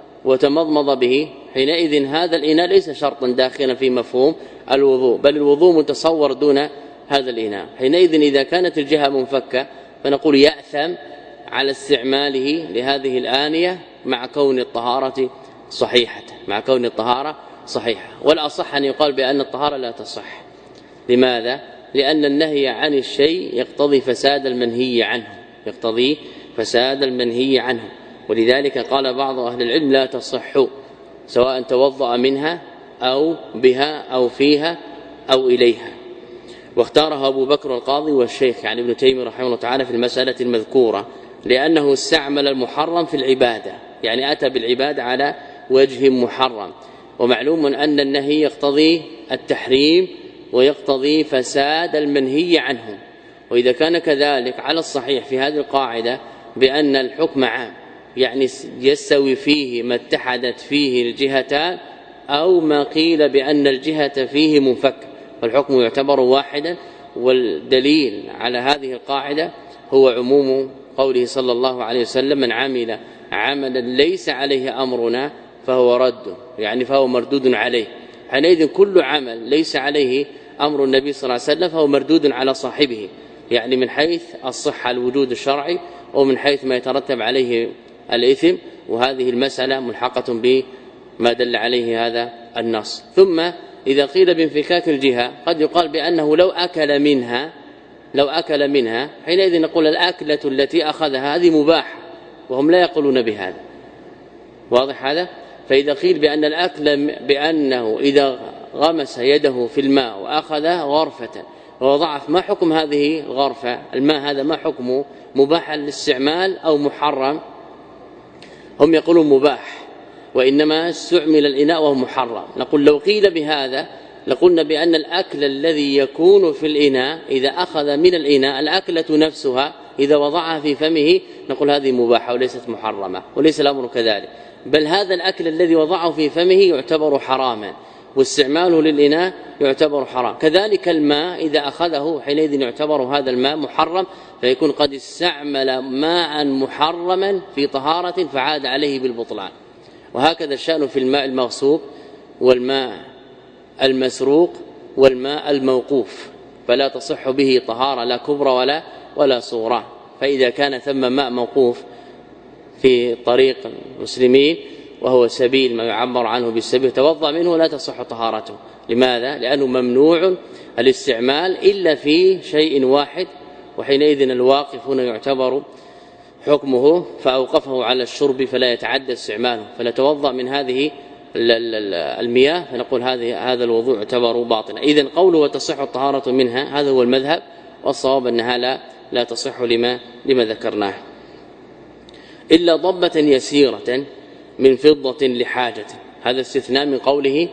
وتمضمض به حينئذ هذا الإناء ليس شرطا داخلا في مفهوم الوضوء، بل الوضوء متصور دون هذا الإناء. حينئذ إذا كانت الجهة منفكة فنقول يأثم على استعماله لهذه الآنية مع كون الطهارة صحيحة مع كون الطهارة صحيحة. والأصح أن يقال بأن الطهارة لا تصح. لماذا؟ لأن النهي عن الشيء يقتضي فساد المنهي عنه يقتضي فساد المنهي عنه ولذلك قال بعض أهل العلم: لا تصح سواء توضأ منها أو بها أو فيها أو إليها. واختارها أبو بكر القاضي والشيخ يعني ابن تيمية رحمه الله تعالى في المسألة المذكورة، لأنه استعمل المحرم في العبادة، يعني أتى بالعبادة على وجه محرم. ومعلوم أن النهي يقتضي التحريم ويقتضي فساد المنهي عنه، وإذا كان كذلك على الصحيح في هذه القاعدة بأن الحكم عام، يعني يستوي فيه ما اتحدت فيه الجهتان أو ما قيل بأن الجهة فيه منفكة، فالحكم يعتبر واحدا. والدليل على هذه القاعدة هو عموم قوله صلى الله عليه وسلم: من عمل عملا ليس عليه أمرنا فهو رد، يعني فهو مردود عليه. حينئذ كل عمل ليس عليه أمر النبي صلى الله عليه وسلم فهو مردود على صاحبه، يعني من حيث الصحة الوجود الشرعي ومن حيث ما يترتب عليه الإثم، وهذه المسألة ملحقة بما دل عليه هذا النص. ثم إذا قيل بانفكاك الجهة قد يقال بأنه لو أكل منها لو أكل منها حينئذ نقول الأكلة التي أخذها هذه مباحة، وهم لا يقولون بهذا. واضح هذا؟ فإذا قيل بأن الأكل بأنه إذا غمس يده في الماء وأخذ غرفة وضعف ما حكم هذه الغرفة؟ الماء هذا ما حكمه؟ مباح للاستعمال أو محرم؟ هم يقولون مباح، وإنما استعمل الإناء وهو محرم. نقول لو قيل بهذا لقلنا بأن الأكل الذي يكون في الإناء إذا أخذ من الإناء الأكلة نفسها إذا وضعها في فمه نقول هذه مباحة وليست محرمة، وليس الأمر كذلك، بل هذا الأكل الذي وضعه في فمه يعتبر حراما واستعماله للإناء يعتبر حرام. كذلك الماء إذا أخذه حينئذ يعتبر هذا الماء محرم، فيكون قد استعمل ماء محرما في طهارة فعاد عليه بالبطلان. وهكذا الشأن في الماء المغصوب والماء المسروق والماء الموقوف، فلا تصح به طهارة لا كبرى ولا ولا صغرى. فإذا كان ثم ماء موقوف في طريق المسلمين وهو سبيل ما يعبر عنه بالسبيل توضأ منه لا تصح طهارته. لماذا؟ لأنه ممنوع الاستعمال إلا في شيء واحد، وحينئذ الواقف هنا يعتبر حكمه فأوقفه على الشرب فلا يتعدى استعماله، فلا توضأ من هذه المياه فنقول هذه هذا الوضوء يعتبر باطلا. إذن قوله وتصح الطهارة منها هذا هو المذهب، والصواب أنها لا لا تصح لما لما ذكرناه، إلا ضبة يسيرة من فضة لحاجة. هذا استثناء من قوله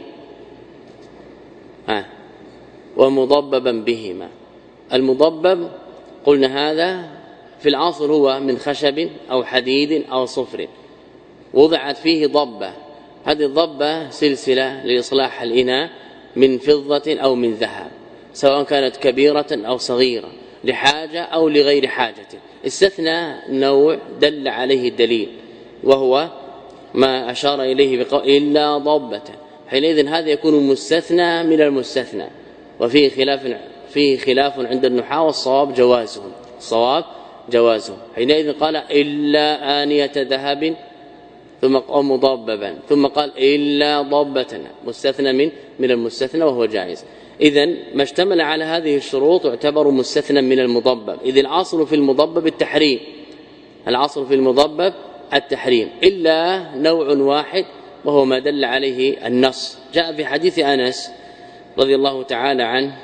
آه ومضببا بهما. المضبب قلنا هذا في العصر هو من خشب أو حديد أو صفر وضعت فيه ضبة، هذه الضبة سلسلة لإصلاح الإناء من فضة أو من ذهب، سواء كانت كبيرة أو صغيرة لحاجة أو لغير حاجة. استثنى نوع دل عليه الدليل وهو ما أشار إليه بقول إلا ضبة، حينئذ هذا يكون مستثنى من المستثنى، وفيه خلاف فيه خلاف عند النحاة، والصواب جوازه الصواب جوازه. حينئذ قال إلا آنية ذهب ثم قال مضببا ثم قال إلا ضبة، مستثنى من من المستثنى وهو جائز. إذن ما اشتمل على هذه الشروط يعتبر مستثنى من المضبب. إذ العاصل في المضبب التحريم، العاصل في المضبب التحريم إلا نوع واحد وهو ما دل عليه النص. جاء في حديث أنس رضي الله تعالى عنه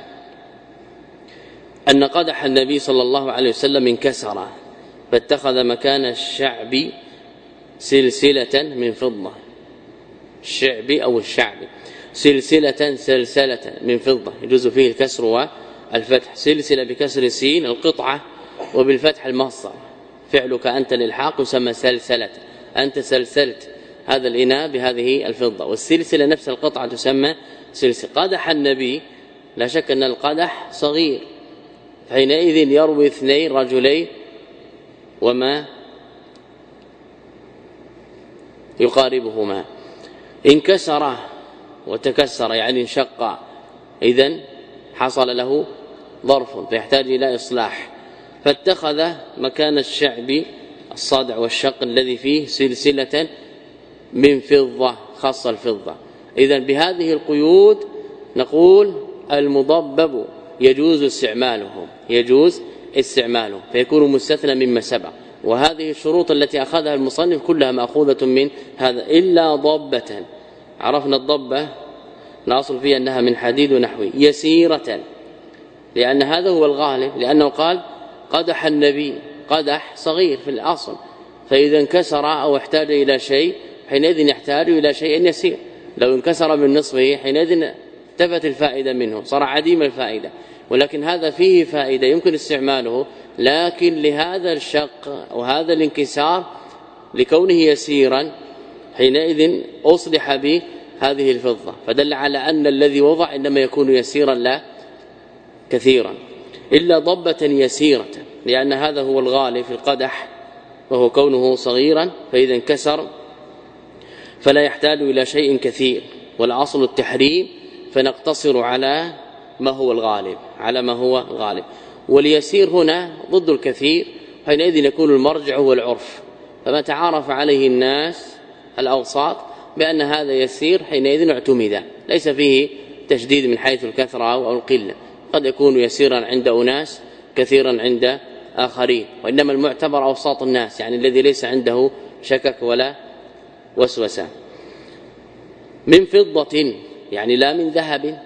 أن قدح النبي صلى الله عليه وسلم انكسر فاتخذ مكان الشعب سلسلة من فضة، الشعب أو الشعب سلسلة سلسلة من فضة، يجوز فيه الكسر والفتح. سلسلة بكسر السين القطعة وبالفتح المصدر، فعلك أنت للحاق يسمى سلسلة، أنت سلسلت هذا الإناء بهذه الفضة، والسلسلة نفس القطعة تسمى سلسلة. قدح النبي لا شك أن القدح صغير، حينئذ يروي اثنين رجلين وما يقاربهما، انكسر وتكسر يعني انشق، إذن حصل له ظرف فيحتاج إلى إصلاح، فاتخذ مكان الشعب الصادع والشق الذي فيه سلسلة من فضة خاص الفضة. إذن بهذه القيود نقول المضبب يجوز استعماله يجوز استعماله فيكون مستثنى مما سبق. وهذه الشروط التي أخذها المصنف كلها مأخوذة من هذا إلا ضبة. عرفنا الضبة نأصل فيها أنها من حديد ونحوه يسيرة، لأن هذا هو الغالب، لأنه قال قدح النبي، قدح صغير في الأصل، فإذا انكسر أو احتاج إلى شيء حينئذ يحتاج إلى شيء يسير. لو انكسر من نصفه حينئذ انتفت الفائدة منه، صار عديم الفائدة، ولكن هذا فيه فائدة يمكن استعماله، لكن لهذا الشق وهذا الانكسار لكونه يسيرا حينئذ أصلح به هذه الفضة، فدل على أن الذي وضع إنما يكون يسيرا لا كثيرا. إلا ضبة يسيرة، لأن هذا هو الغالب في القدح وهو كونه صغيرا، فإذا انكسر فلا يحتاج إلى شيء كثير، والأصل التحريم فنقتصر على ما هو الغالب على ما هو الغالب. واليسير هنا ضد الكثير، حينئذ يكون المرجع هو العرف، فما تعارف عليه الناس الأوساط بأن هذا يسير حينئذ اعتمد، ليس فيه تشديد من حيث الكثرة أو القلة، قد يكون يسيرا عند أناس كثيرا عند آخرين، وإنما المعتبر أوساط الناس، يعني الذي ليس عنده شكك ولا وسوسة. من فضة يعني لا من ذهب،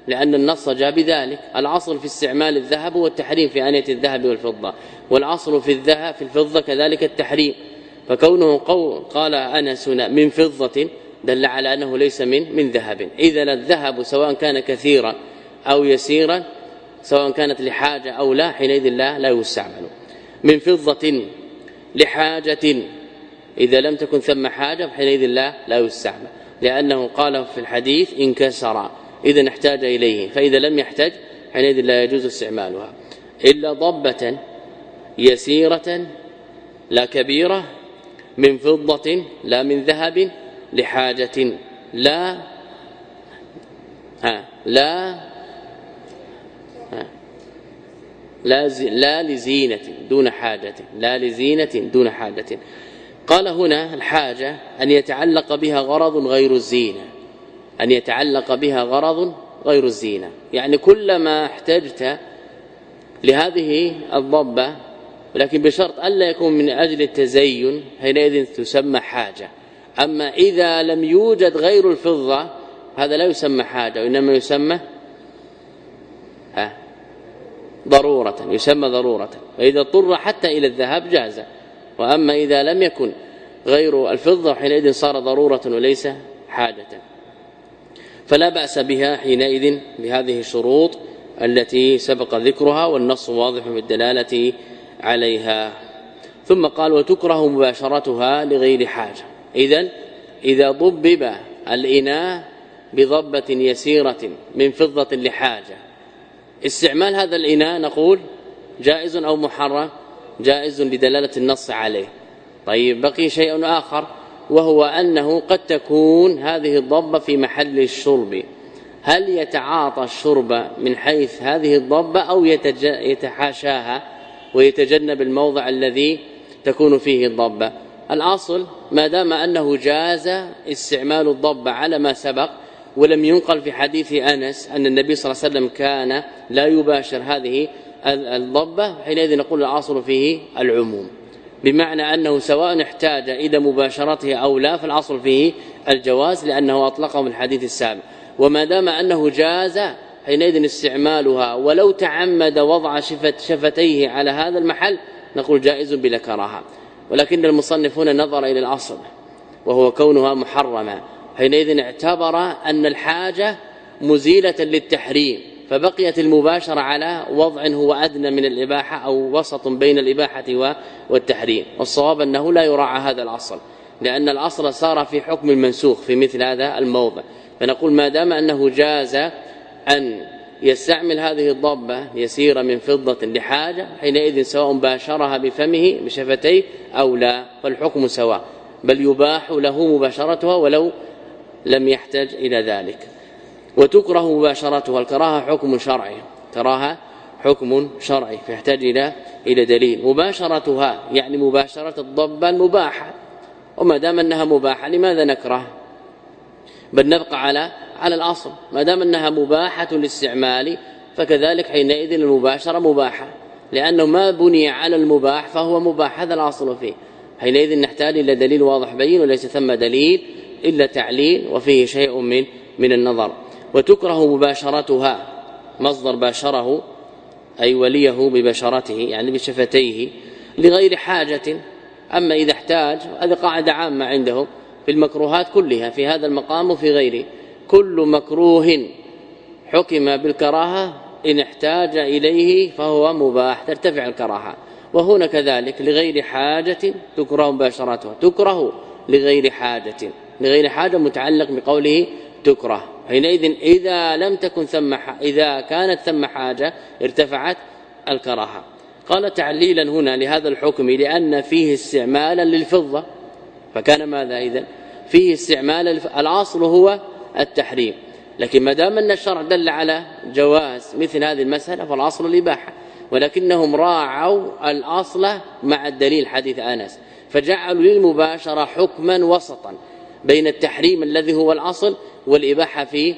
لأن النص جاء بذلك. الأصل في استعمال الذهب والتحريم في آنية الذهب والفضة، والأصل في الذهب في الفضة كذلك التحريم. فكونه قال أنس من فضة دل على أنه ليس من من ذهب. إذا الذهب سواء كان كثيرا أو يسيرا، سواء كانت لحاجة أو لا، حينئذ لا لا يستعمل. من فضة لحاجة إذا لم تكن ثم حاجة حينئذ لا لا يستعمل، لأنه قال في الحديث انكسر إذا احتاج إليه، فإذا لم يحتاج حينئذ لا يجوز استعمالها. إلا ضبة يسيرة لا كبيرة، من فضة لا من ذهب، لحاجة لا ها لا ها لا, لا لزينة دون حاجة، لا لزينة دون حاجة. قال هنا الحاجة أن يتعلق بها غرض غير الزينة، أن يتعلق بها غرض غير الزينة، يعني كلما احتجت لهذه الضبة ولكن بشرط ألا يكون من أجل التزين حينئذ تسمى حاجة. أما إذا لم يوجد غير الفضة هذا لا يسمى حاجة، وإنما يسمى ها ضرورة، يسمى ضرورة. وإذا اضطر حتى إلى الذهب جاز، وأما إذا لم يكن غير الفضة حينئذ صار ضرورة وليس حاجة، فلا بأس بها حينئذ بهذه الشروط التي سبق ذكرها والنص واضح بالدلالة عليها. ثم قال وتكره مباشرتها لغير حاجة. إذن إذا ضبب الإناء بضبة يسيرة من فضة لحاجة، استعمال هذا الإناء نقول جائز أو محرم؟ جائز لدلالة النص عليه. طيب بقي شيء آخر، وهو أنه قد تكون هذه الضبة في محل الشرب، هل يتعاطى الشرب من حيث هذه الضبة أو يتحاشاها ويتجنب الموضع الذي تكون فيه الضبة؟ الأصل ما دام أنه جاز استعمال الضبة على ما سبق، ولم ينقل في حديث أنس أن النبي صلى الله عليه وسلم كان لا يباشر هذه الضبة، حينئذ نقول الأصل فيه العموم، بمعنى أنه سواء احتاج إلى مباشرته أو لا فالأصل فيه الجواز، لأنه أطلقه من الحديث السابق. وما دام أنه جاز حينئذ استعمالها ولو تعمد وضع شفت شفتيه على هذا المحل نقول جائز بلا كراهة. ولكن المصنفون نظر إلى الأصل وهو كونها محرمة، حينئذ اعتبر أن الحاجة مزيلة للتحريم، فبقيت المباشرة على وضع هو أدنى من الإباحة أو وسط بين الإباحة والتحريم. والصواب أنه لا يراعى هذا الأصل، لأن الأصل صار في حكم المنسوخ في مثل هذا الموضع. فنقول ما دام أنه جاز أن يستعمل هذه الضبة يسيرة من فضة لحاجة حينئذ سواء باشرها بفمه بشفتيه أو لا فالحكم سواء، بل يباح له مباشرتها ولو لم يحتج إلى ذلك. وتكره مباشرتها، الكراهة حكم شرعي، كراهة حكم شرعي فيحتاج إلى إلى دليل. مباشرتها يعني مباشرة الضبة المباحة، وما دام أنها مباحة لماذا نكره؟ بل نبقى على على الأصل، ما دام أنها مباحة للاستعمال فكذلك حينئذ المباشرة مباحة، لأنه ما بني على المباح فهو مباح، هذا الأصل فيه. حينئذ نحتاج إلى دليل واضح بين، وليس ثم دليل إلا تعليل وفيه شيء من من النظر. وتكره مباشرتها، مصدر باشره أي وليه ببشرته يعني بشفتيه لغير حاجة. أما إذا احتاج، هذه قاعدة عامة عندهم في المكروهات كلها في هذا المقام وفي غيره، كل مكروه حكم بالكراهة إن احتاج إليه فهو مباح ترتفع الكراهة. وهنا كذلك لغير حاجة تكره مباشرتها، تكره لغير حاجة، لغير حاجة متعلق بقوله تكره. حينئذ إذا لم تكن ثم إذا كانت ثم حاجة ارتفعت الكراهة. قال تعليلا هنا لهذا الحكم لأن فيه استعمالا للفضة، فكان ماذا إذن؟ فيه استعمال الأصل هو التحريم، لكن ما دام أن الشرع دل على جواز مثل هذه المسألة فالأصل الإباحة، ولكنهم راعوا الأصل مع الدليل حديث أنس، فجعلوا للمباشرة حكما وسطا بين التحريم الذي هو الأصل والإباحة في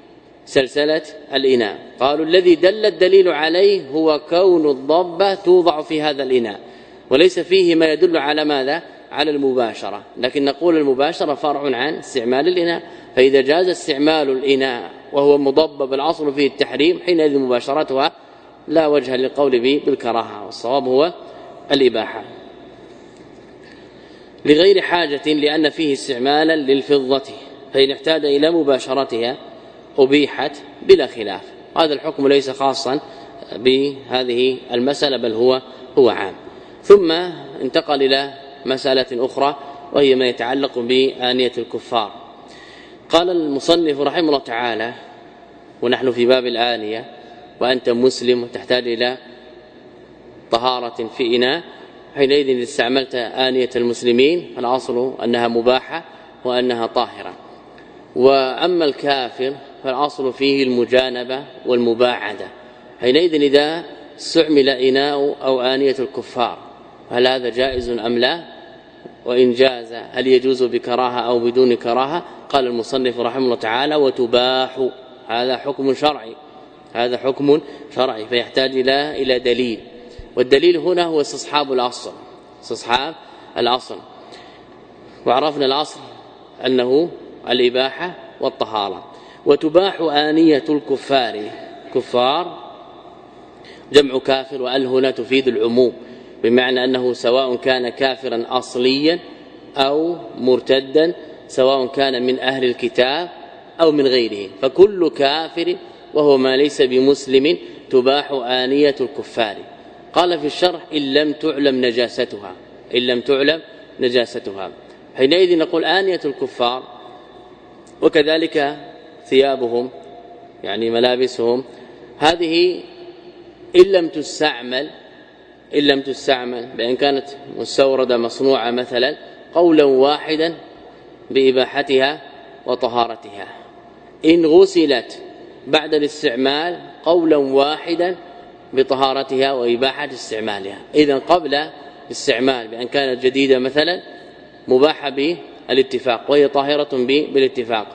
سلسلة الإناء. قالوا الذي دل الدليل عليه هو كون الضبة توضع في هذا الإناء، وليس فيه ما يدل على ماذا؟ على المباشرة، لكن نقول المباشرة فرع عن استعمال الإناء. فإذا جاز استعمال الإناء وهو مضبب الأصل فيه التحريم حينئذ مباشرتها لا وجه للقول به بالكراهة، والصواب هو الإباحة لغير حاجة لأن فيه استعمالا للفضة، فإن احتاج إلى مباشرتها أبيحت بلا خلاف. هذا الحكم ليس خاصا بهذه المسألة بل هو هو عام. ثم انتقل إلى مسألة أخرى وهي ما يتعلق بآنية الكفار. قال المصنف رحمه الله تعالى: ونحن في باب الآنية وأنت مسلم وتحتاج إلى طهارة في إناء، حينئذ إذا استعملت آنية المسلمين فالأصل أنها مباحة وأنها طاهرة. وأما الكافر فالأصل فيه المجانبة والمباعدة، حينئذ إذا استعمل إناء أو آنية الكفار هل هذا جائز أم لا؟ وإن جاز هل يجوز بكراهة أو بدون كراهة؟ قال المصنف رحمه الله تعالى: وتباح. هذا حكم شرعي، هذا حكم شرعي فيحتاج إلى إلى دليل، والدليل هنا هو استصحاب الأصل، استصحاب الأصل. وعرفنا الأصل أنه الإباحة والطهارة. وتباح آنية الكفار، كفار جمع كافر، وأل هنا تفيد العموم، بمعنى أنه سواء كان كافرا أصليا أو مرتدا، سواء كان من أهل الكتاب أو من غيره، فكل كافر وهو ما ليس بمسلم تباح آنية الكفار. قال في الشرح: إن لم تعلم نجاستها، إن لم تعلم نجاستها، حينئذ نقول آنية الكفار وكذلك ثيابهم يعني ملابسهم هذه إن لم تستعمل إن لم تستعمل بأن كانت مستوردة مصنوعة مثلا قولا واحدا بإباحتها وطهارتها، إن غسلت بعد الاستعمال قولا واحدا بطهارتها وإباحة استعمالها. إذن قبل الاستعمال بأن كانت جديدة مثلا مباحة بالاتفاق وهي طاهرة بالاتفاق،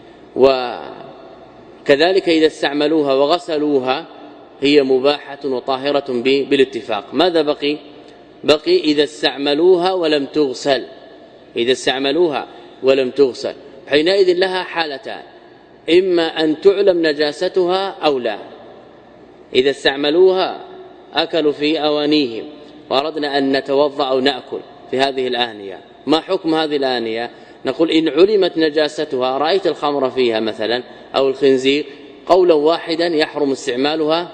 وكذلك إذا استعملوها وغسلوها هي مباحة وطاهرة بالاتفاق. ماذا بقي؟ بقي إذا استعملوها ولم تغسل، إذا استعملوها ولم تغسل حينئذ لها حالتان: إما أن تعلم نجاستها أو لا. إذا استعملوها أكلوا في أوانيهم وأردنا أن نتوضأ أو نأكل في هذه الآنية، ما حكم هذه الآنية؟ نقول إن علمت نجاستها، رأيت الخمر فيها مثلا أو الخنزير، قولا واحدا يحرم استعمالها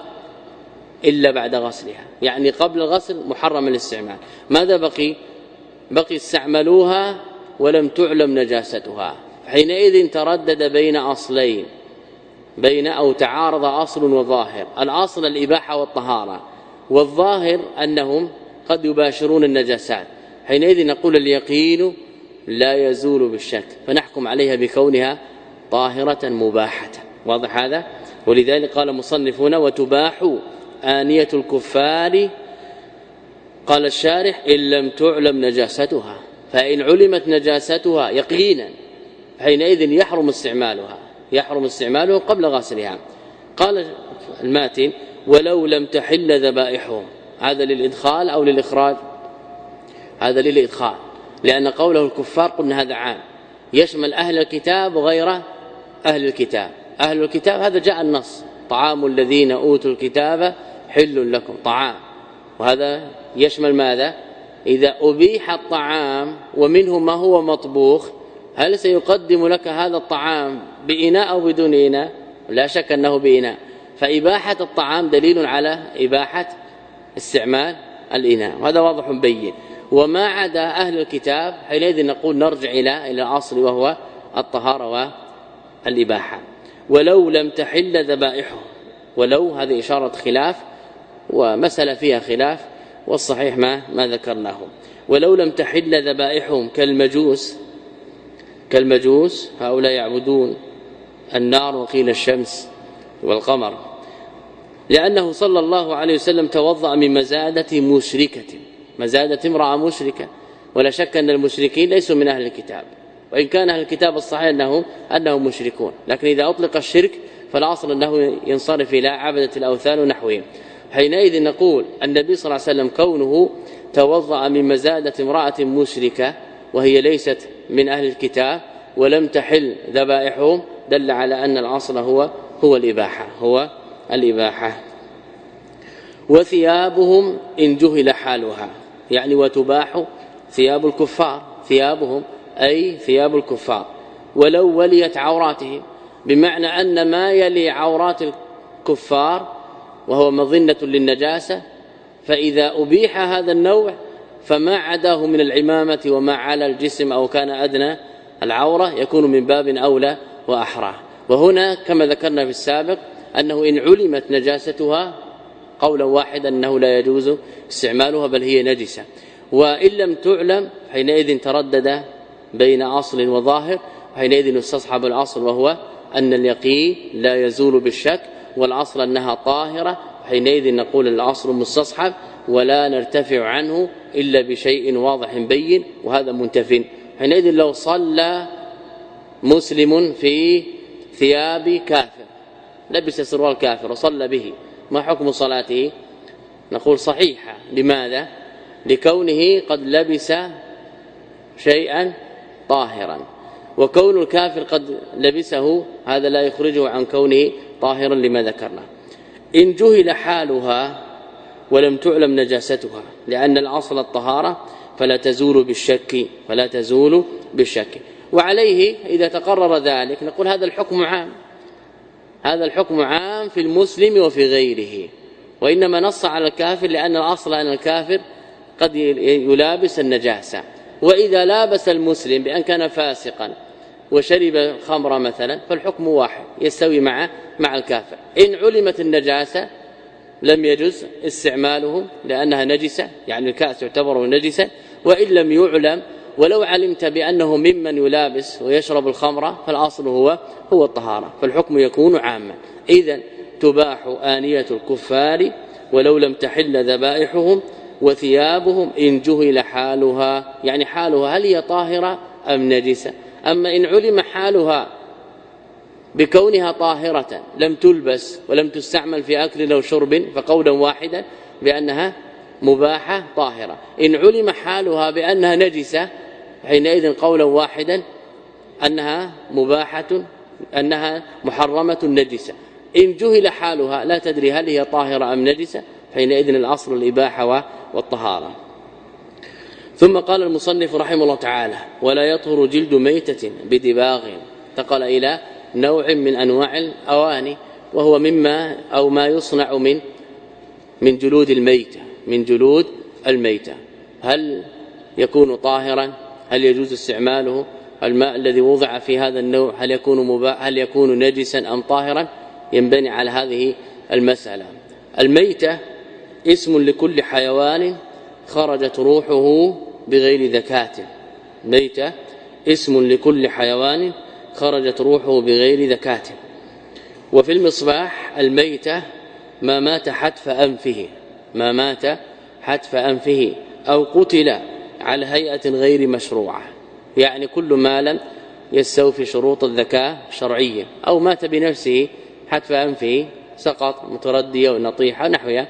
إلا بعد غسلها، يعني قبل الغسل محرم الاستعمال. ماذا بقي؟ بقي استعملوها ولم تعلم نجاستها، حينئذ تردد بين أصلين، بين أو تعارض أصل وظاهر. الأصل الإباحة والطهارة، والظاهر أنهم قد يباشرون النجاسات، حينئذ نقول اليقين لا يزول بالشك فنحكم عليها بكونها طاهرة مباحة. واضح هذا؟ ولذلك قال مصنفون: وتباح آنية الكفار. قال الشارح: إن لم تعلم نجاستها، فإن علمت نجاستها يقينا حينئذ يحرم استعمالها، يحرم استعماله قبل غسلها. قال الماتن: ولو لم تحل ذبائحهم. هذا للإدخال أو للإخراج؟ هذا للإدخال، لأن قوله الكفار قلنا هذا عام يشمل أهل الكتاب وغير أهل الكتاب. أهل الكتاب هذا جاء النص: طعام الذين أوتوا الكتاب حل لكم، طعام، وهذا يشمل ماذا؟ إذا أبيح الطعام ومنه ما هو مطبوخ هل سيقدم لك هذا الطعام بإناء أو بدون إناء؟ لا شك أنه بإناء، فإباحة الطعام دليل على إباحة استعمال الإناء، وهذا واضح بين. وما عدا أهل الكتاب حينئذ نقول نرجع إلى إلى الأصل وهو الطهارة والإباحة. ولو لم تحل ذبائحهم، ولو هذه إشارة خلاف ومسألة فيها خلاف، والصحيح ما ما ذكرناه. ولو لم تحل ذبائحهم كالمجوس، كالمجوس هؤلاء يعبدون النار وقيل الشمس والقمر، لأنه صلى الله عليه وسلم توضأ من مزادة مشركة، مزادة امرأة مشركة، ولا شك أن المشركين ليسوا من أهل الكتاب، وإن كان أهل الكتاب الصحيح أنهم أنهم مشركون، لكن إذا أطلق الشرك فالأصل أنه ينصرف إلى عبدة الأوثان ونحوهم. حينئذ نقول النبي صلى الله عليه وسلم كونه توضأ من مزادة امرأة مشركة وهي ليست من أهل الكتاب ولم تحل ذبائحهم دل على أن الأصل هو هو الإباحة هو الإباحة. وثيابهم إن جهل حالها، يعني وتباح ثياب الكفار، ثيابهم أي ثياب الكفار ولو وليت عوراتهم، بمعنى أن ما يلي عورات الكفار وهو مظنة للنجاسة، فإذا أبيح هذا النوع فما عداه من العمامة وما على الجسم أو كان أدنى العورة يكون من باب أولى وأحرى. وهنا كما ذكرنا في السابق أنه إن علمت نجاستها قولا واحدا أنه لا يجوز استعمالها بل هي نجسة، وإن لم تعلم حينئذ تردد بين أصل وظاهر، حينئذ يستصحب الأصل وهو أن اليقين لا يزول بالشك، والأصل أنها طاهرة، حينئذ نقول الأصل مستصحب ولا نرتفع عنه إلا بشيء واضح بين، وهذا منتف. حينئذ لو صلى مسلم في ثياب كافر، لبس سروال كافر وصلى به، ما حكم صلاته؟ نقول صحيحة. لماذا؟ لكونه قد لبس شيئا طاهرا، وكون الكافر قد لبسه هذا لا يخرجه عن كونه طاهرا لما ذكرنا. إن جهل حالها ولم تعلم نجاستها، لأن الأصل الطهارة فلا تزول بالشك فلا تزول بالشك. وعليه إذا تقرر ذلك نقول هذا الحكم عام، هذا الحكم عام في المسلم وفي غيره، وإنما نص على الكافر لأن الأصل أن الكافر قد يلابس النجاسة. وإذا لابس المسلم بأن كان فاسقا وشرب خمر مثلا فالحكم واحد يستوي مع مع الكافر. إن علمت النجاسة لم يجوز استعماله لأنها نجسة، يعني الكأس يعتبر نجسا، وإن لم يعلم ولو علمت بأنه ممن يلابس ويشرب الخمر فالأصل هو هو الطهارة، فالحكم يكون عاما. إذن تباح آنية الكفار ولو لم تحل ذبائحهم، وثيابهم إن جهل حالها، يعني حالها هل هي طاهرة أم نجسة. أما إن علم حالها بكونها طاهرة لم تلبس ولم تستعمل في أكل أو شرب فقولا واحدا بأنها مباحة طاهرة. إن علم حالها بأنها نجسة حينئذ قولا واحدا أنها مباحة أنها محرمة نجسة. إن جهل حالها لا تدري هل هي طاهرة أم نجسة حينئذ الأصل الإباحة والطهارة. ثم قال المصنف رحمه الله تعالى: ولا يطهر جلد ميتة بدباغ، انتقل إلى نوع من أنواع الأواني وهو مما أو ما يصنع من من جلود الميتة من جلود الميتة هل يكون طاهرا؟ هل يجوز استعماله؟ الماء الذي وضع في هذا النوع هل يكون مباح هل يكون نجسا أم طاهرا؟ ينبني على هذه المسألة. الميتة اسم لكل حيوان خرجت روحه بغير ذكاة. ميتة اسم لكل حيوان خرجت روحه بغير ذكاة. وفي المصباح الميتة ما مات حتف أنفه ما مات حتف أنفه أو قتل على هيئة غير مشروعة، يعني كل ما لم يستوفي شروط الذكاء الشرعية، أو مات بنفسه حتف أنفه سقط متردية ونطيحة نحوها،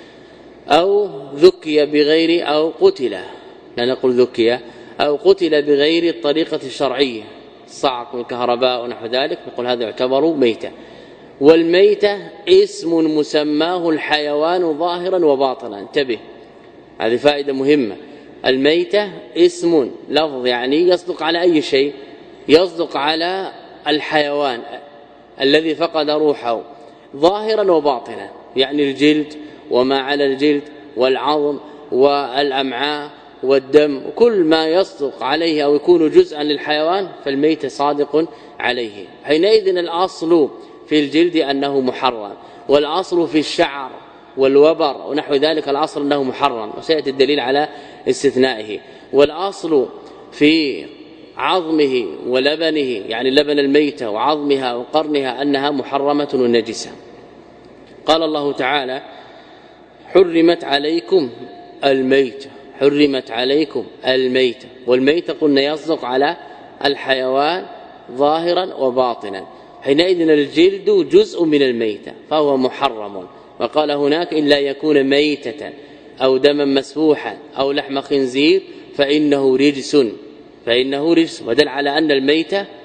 أو ذكي بغير أو قتل لا نقول ذكي أو قتل بغير الطريقة الشرعية، صعق والكهرباء ونحو ذلك، نقول هذا يعتبر ميتة. والميتة اسم مسماه الحيوان ظاهرا وباطنا، انتبه هذه فائدة مهمة. الميتة اسم لفظ يعني يصدق على أي شيء، يصدق على الحيوان الذي فقد روحه ظاهرا وباطنا، يعني الجلد وما على الجلد والعظم والأمعاء والدم، كل ما يصدق عليه أو يكون جزءا للحيوان فالميت صادق عليه. حينئذ الأصل في الجلد أنه محرم، والأصل في الشعر والوبر ونحو ذلك الأصل أنه محرم، وسيأتي الدليل على استثنائه. والأصل في عظمه ولبنه، يعني لبن الميتة وعظمها وقرنها، أنها محرمة ونجسة. قال الله تعالى: حرمت عليكم الميتة حرمت عليكم الميتة. والميتة قلنا يصدق على الحيوان ظاهرا وباطنا، حينئذ الجلد جزء من الميتة فهو محرم. وقال هناك إلا يكون ميتة أو دما مسفوحا أو لحم خنزير فإنه رجس فإنه رجس ودل على أن الميتة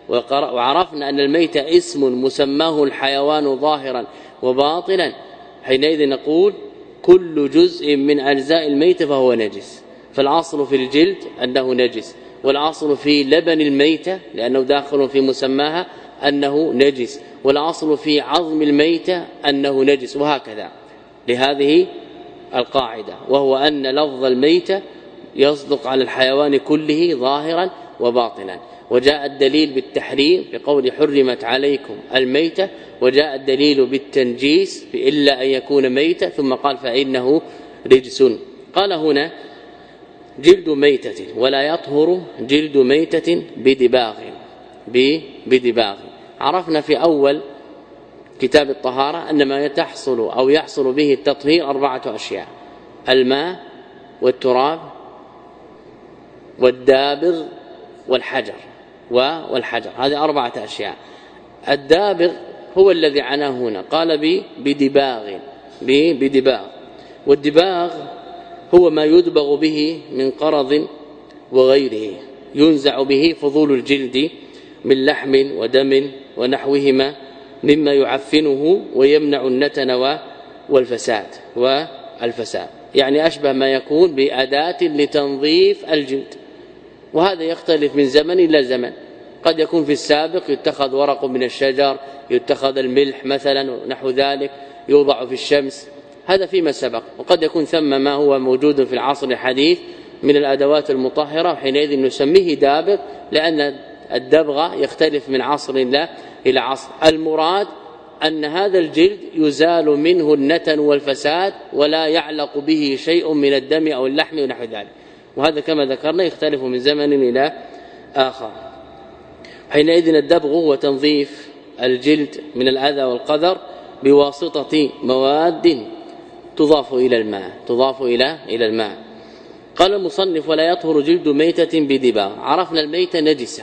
وعرفنا أن الميتة اسم مسماه الحيوان ظاهرا وباطنا، حينئذ نقول كل جزء من أجزاء الميتة فهو نجس. فالأصل في الجلد أنه نجس، والأصل في لبن الميتة لأنه داخل في مسماها أنه نجس، والأصل في عظم الميتة أنه نجس، وهكذا لهذه القاعدة، وهو أن لفظ الميتة يصدق على الحيوان كله ظاهرا وباطنا. وجاء الدليل بالتحريم بقول حرمت عليكم الميتة، وجاء الدليل بالتنجيس إلا أن يكون ميتة، ثم قال فإنه رجس. قال هنا جلد ميتة ولا يطهر جلد ميتة بدباغ بدباغ. عرفنا في أول كتاب الطهارة أن ما تحصل أو يحصل به التطهير أربعة أشياء: الماء والتراب والدابغ والحجر والحجر هذه أربعة أشياء. الدابغ هو الذي عناه هنا، قال بدباغ بدباغ والدباغ هو ما يدبغ به من قرض وغيره، ينزع به فضول الجلد من لحم ودم ونحوهما مما يعفنه ويمنع النتن والفساد والفساد يعني أشبه ما يكون بأداة لتنظيف الجلد. وهذا يختلف من زمن إلى زمن، قد يكون في السابق يتخذ ورق من الشجر، يتخذ الملح مثلا ونحو ذلك، يوضع في الشمس، هذا فيما سبق. وقد يكون ثم ما هو موجود في العصر الحديث من الأدوات المطهرة، وحينئذ نسميه دابغ، لأن الدبغ يختلف من عصر إلى عصر. المراد أن هذا الجلد يزال منه النتن والفساد ولا يعلق به شيء من الدم أو اللحم ونحو ذلك، وهذا كما ذكرنا يختلف من زمن إلى آخر. حينئذ الدبغ هو تنظيف الجلد من الأذى والقذر بواسطة مواد تضاف إلى الماء تضاف إلى إلى الماء. قال المصنف ولا يطهر جلد ميتة بدباغ. عرفنا الميتة نجسة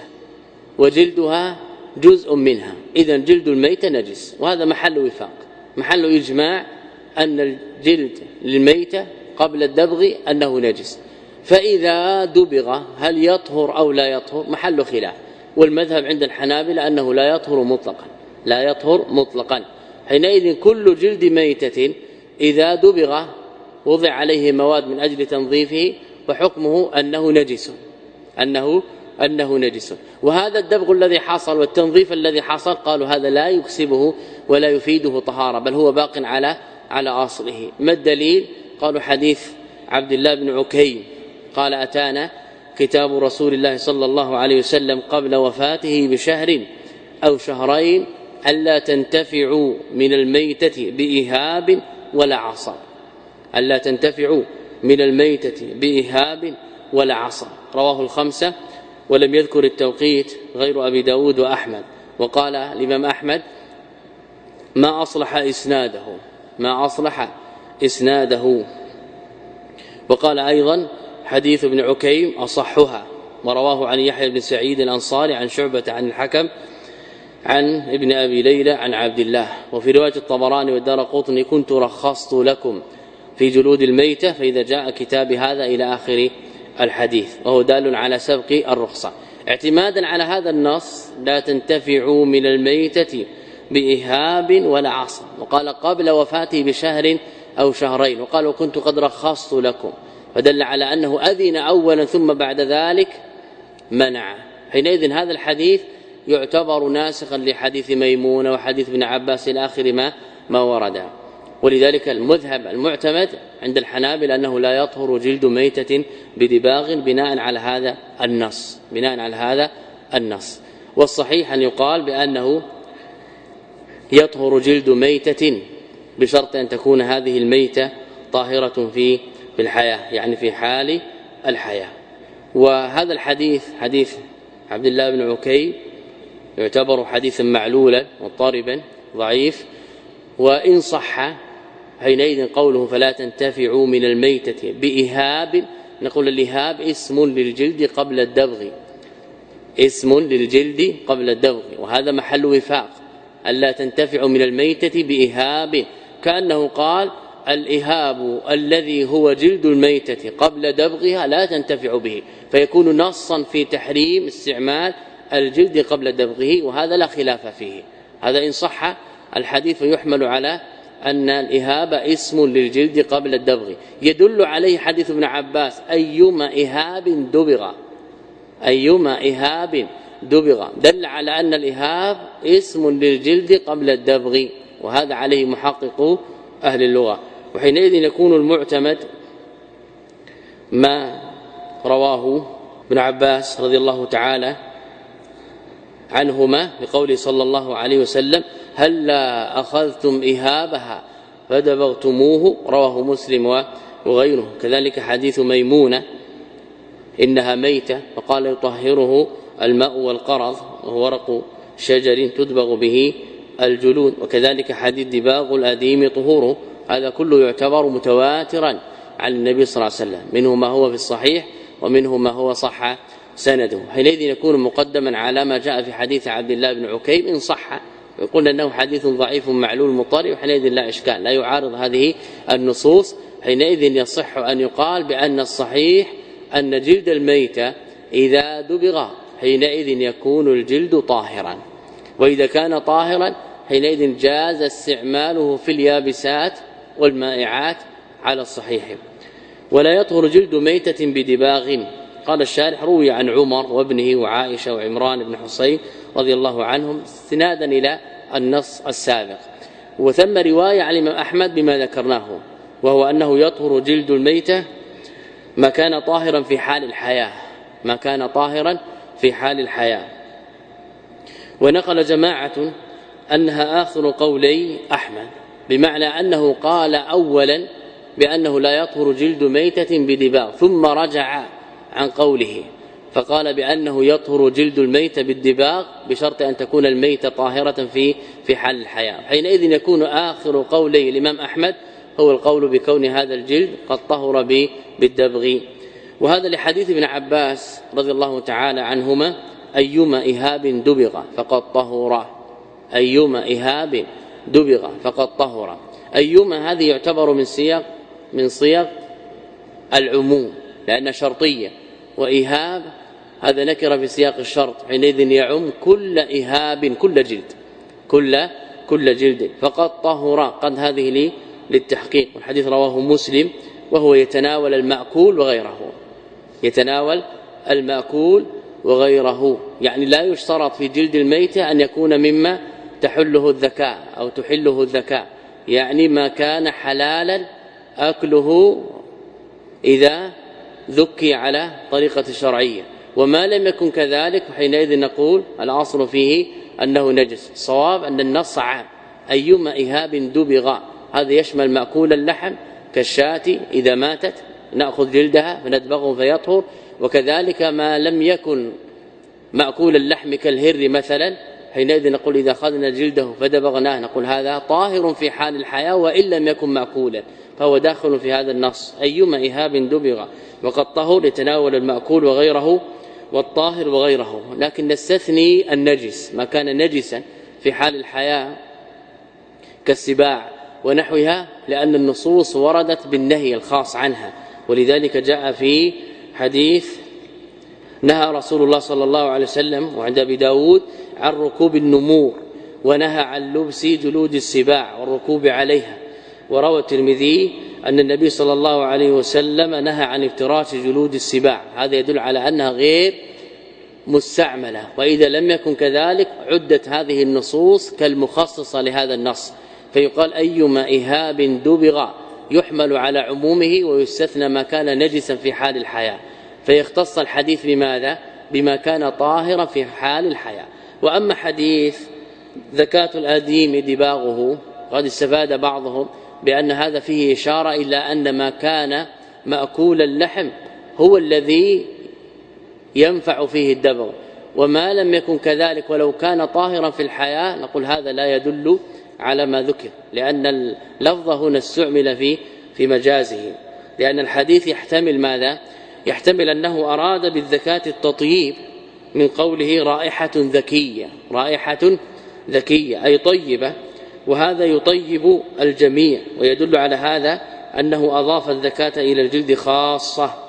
وجلدها جزء منها، إذن جلد الميتة نجس، وهذا محل وفاق، محل إجماع أن الجلد للميتة قبل الدبغ أنه نجس. فإذا دبغ هل يطهر أو لا يطهر محل خلاف، والمذهب عند الحنابلة أنه لا يطهر مطلقا لا يطهر مطلقا. حينئذ كل جلد ميتة إذا دبغ وضع عليه مواد من أجل تنظيفه وحكمه أنه نجس أنه أنه نجس. وهذا الدبغ الذي حصل والتنظيف الذي حصل قالوا هذا لا يكسبه ولا يفيده طهارة، بل هو باق على على أصله. ما الدليل؟ قالوا حديث عبد الله بن عكيم قال أتانا كتاب رسول الله صلى الله عليه وسلم قبل وفاته بشهر أو شهرين ألا تنتفعوا من الميتة بإهاب ولا عصب، ألا تنتفعوا من الميتة بإهاب ولا عصب. رواه الخمسة ولم يذكر التوقيت غير أبي داود وأحمد. وقال الإمام أحمد ما أصلح إسناده ما أصلح إسناده. وقال أيضا حديث ابن عكيم أصحها، ورواه عن يحيى بن سعيد الأنصاري عن شعبة عن الحكم عن ابن أبي ليلى عن عبد الله. وفي رواية الطبراني والدارقطني كنت رخصت لكم في جلود الميتة، فإذا جاء كتاب هذا إلى آخر الحديث، وهو دال على سبق الرخصة. اعتمادا على هذا النص لا تنتفعوا من الميتة بإهاب ولا عصب، وقال قبل وفاته بشهر أو شهرين، وقال وكنت قد رخصت لكم، فدل على أنه أذن أولا ثم بعد ذلك منع. حينئذ هذا الحديث يعتبر ناسخا لحديث ميمونة وحديث ابن عباس إلى آخر ما ما ورد. ولذلك المذهب المعتمد عند الحنابلة أنه لا يطهر جلد ميتة بدباغ بناء على هذا النص بناء على هذا النص. والصحيح أن يقال بأنه يطهر جلد ميتة بشرط أن تكون هذه الميتة طاهرة في في الحياة، يعني في حال الحياة. وهذا الحديث حديث عبد الله بن عكيم يعتبر حديثا معلولا مضطربا ضعيف، وإن صح حينئذ قوله فلا تنتفعوا من الميتة بإهاب، نقول الإهاب اسم للجلد قبل الدبغ اسم للجلد قبل الدبغ، وهذا محل وفاق ألا تنتفعوا من الميتة بإهاب، كأنه قال الإهاب الذي هو جلد الميتة قبل دبغها لا تنتفع به، فيكون نصا في تحريم استعمال الجلد قبل دبغه، وهذا لا خلاف فيه. هذا إن صح الحديث يحمل على أن الإهاب اسم للجلد قبل الدبغ. يدل عليه حديث ابن عباس أيما إهاب دبغ، أيما إهاب دبغ، دل على أن الإهاب اسم للجلد قبل الدبغ، وهذا عليه محقق أهل اللغة. وحينئذ يكون المعتمد ما رواه ابن عباس رضي الله تعالى عنهما بقوله صلى الله عليه وسلم هلا أخذتم إهابها فدبغتموه، رواه مسلم وغيره. كذلك حديث ميمونة إنها ميتة فقال يطهره الماء والقرض وهو ورق شجر تدبغ به الجلود. وكذلك حديث دباغ الأديم طهوره، هذا كله يعتبر متواترا عن النبي صلى الله عليه وسلم، منه ما هو في الصحيح ومنه ما هو صح سنده. حينئذ يكون مقدما على ما جاء في حديث عبد الله بن عكيم إن صح، ويقول أنه حديث ضعيف معلول مضطرب، وحينئذ لا إشكال، لا يعارض هذه النصوص. حينئذ يصح أن يقال بأن الصحيح أن جلد الميتة إذا دبغ حينئذ يكون الجلد طاهرا، وإذا كان طاهرا حينئذ جاز استعماله في اليابسات والمائعات على الصحيح. ولا يطهر جلد ميتة بدباغ. قال الشارح روي عن عمر وابنه وعائشة وعمران بن حصين رضي الله عنهم استنادا إلى النص السابق. وثم رواية عن الإمام أحمد بما ذكرناه، وهو أنه يطهر جلد الميتة ما كان طاهرا في حال الحياة، ما كان طاهرا في حال الحياة. ونقل جماعة أنها آخر قولي أحمد، بمعنى أنه قال أولا بأنه لا يطهر جلد ميتة بدباغ، ثم رجع عن قوله فقال بأنه يطهر جلد الميتة بالدباغ بشرط أن تكون الميتة طاهرة في في حال الحياة. حينئذ يكون آخر قولي الإمام أحمد هو القول بكون هذا الجلد قد طهر بالدبغ. وهذا لحديث ابن عباس رضي الله تعالى عنهما أيما إهاب دبغ فقد طهر، أيما إهاب دبغ فقد طهر. أيما هذه يعتبر من صيغ من صيغ العموم لأن شرطية، وإهاب هذا نكر في سياق الشرط، حينئذ يعم كل إهاب كل جلد كل كل جلد. فقد طهر قد هذه لي للتحقيق، والحديث رواه مسلم، وهو يتناول المأكول وغيره، يتناول المأكول وغيره، يعني لا يشترط في جلد الميتة أن يكون مما تحله الذكاء أو تحله الذكاء، يعني ما كان حلالا أكله إذا ذكي على طريقة الشرعية، وما لم يكن كذلك حينئذ نقول الأصل فيه أنه نجس. الصواب أن النص عام أيما إهاب دبغ، هذا يشمل مأكول اللحم كالشاة إذا ماتت نأخذ جلدها فندبغه فيطهر، وكذلك ما لم يكن مأكول اللحم كالهر مثلا، حينئذ نقول إذا أخذنا جلده فدبغناه نقول هذا طاهر في حال الحياة وإن لم يكن مأكولا، فهو داخل في هذا النص أيما إهاب دبغ وقد طهر، يتناول المأكول وغيره والطاهر وغيره. لكن نستثني النجس، ما كان نجسا في حال الحياة كالسباع ونحوها، لأن النصوص وردت بالنهي الخاص عنها، ولذلك جاء في حديث نهى رسول الله صلى الله عليه وسلم وعند أبي داود عن ركوب النمور، ونهى عن لبس جلود السباع والركوب عليها. وروى الترمذي أن النبي صلى الله عليه وسلم نهى عن افتراش جلود السباع، هذا يدل على أنها غير مستعملة، وإذا لم يكن كذلك عدت هذه النصوص كالمخصصة لهذا النص، فيقال أيما إهاب دبغ يحمل على عمومه ويستثنى ما كان نجسا في حال الحياة، فيختص الحديث بماذا؟ بما كان طاهرا في حال الحياة. وأما حديث زكاة الأديم دباغه قد استفاد بعضهم بأن هذا فيه إشارة إلى أن ما كان مأكول اللحم هو الذي ينفع فيه الدبغ، وما لم يكن كذلك ولو كان طاهرا في الحياة نقول هذا لا يدل على ما ذكر، لأن اللفظ هنا استعمل في في مجازه، لأن الحديث يحتمل ماذا؟ يحتمل أنه أراد بالزكاة التطييب من قوله رائحة ذكية، رائحة ذكية أي طيبة، وهذا يطيب الجميع، ويدل على هذا أنه أضاف الزكاة إلى الجلد خاصة.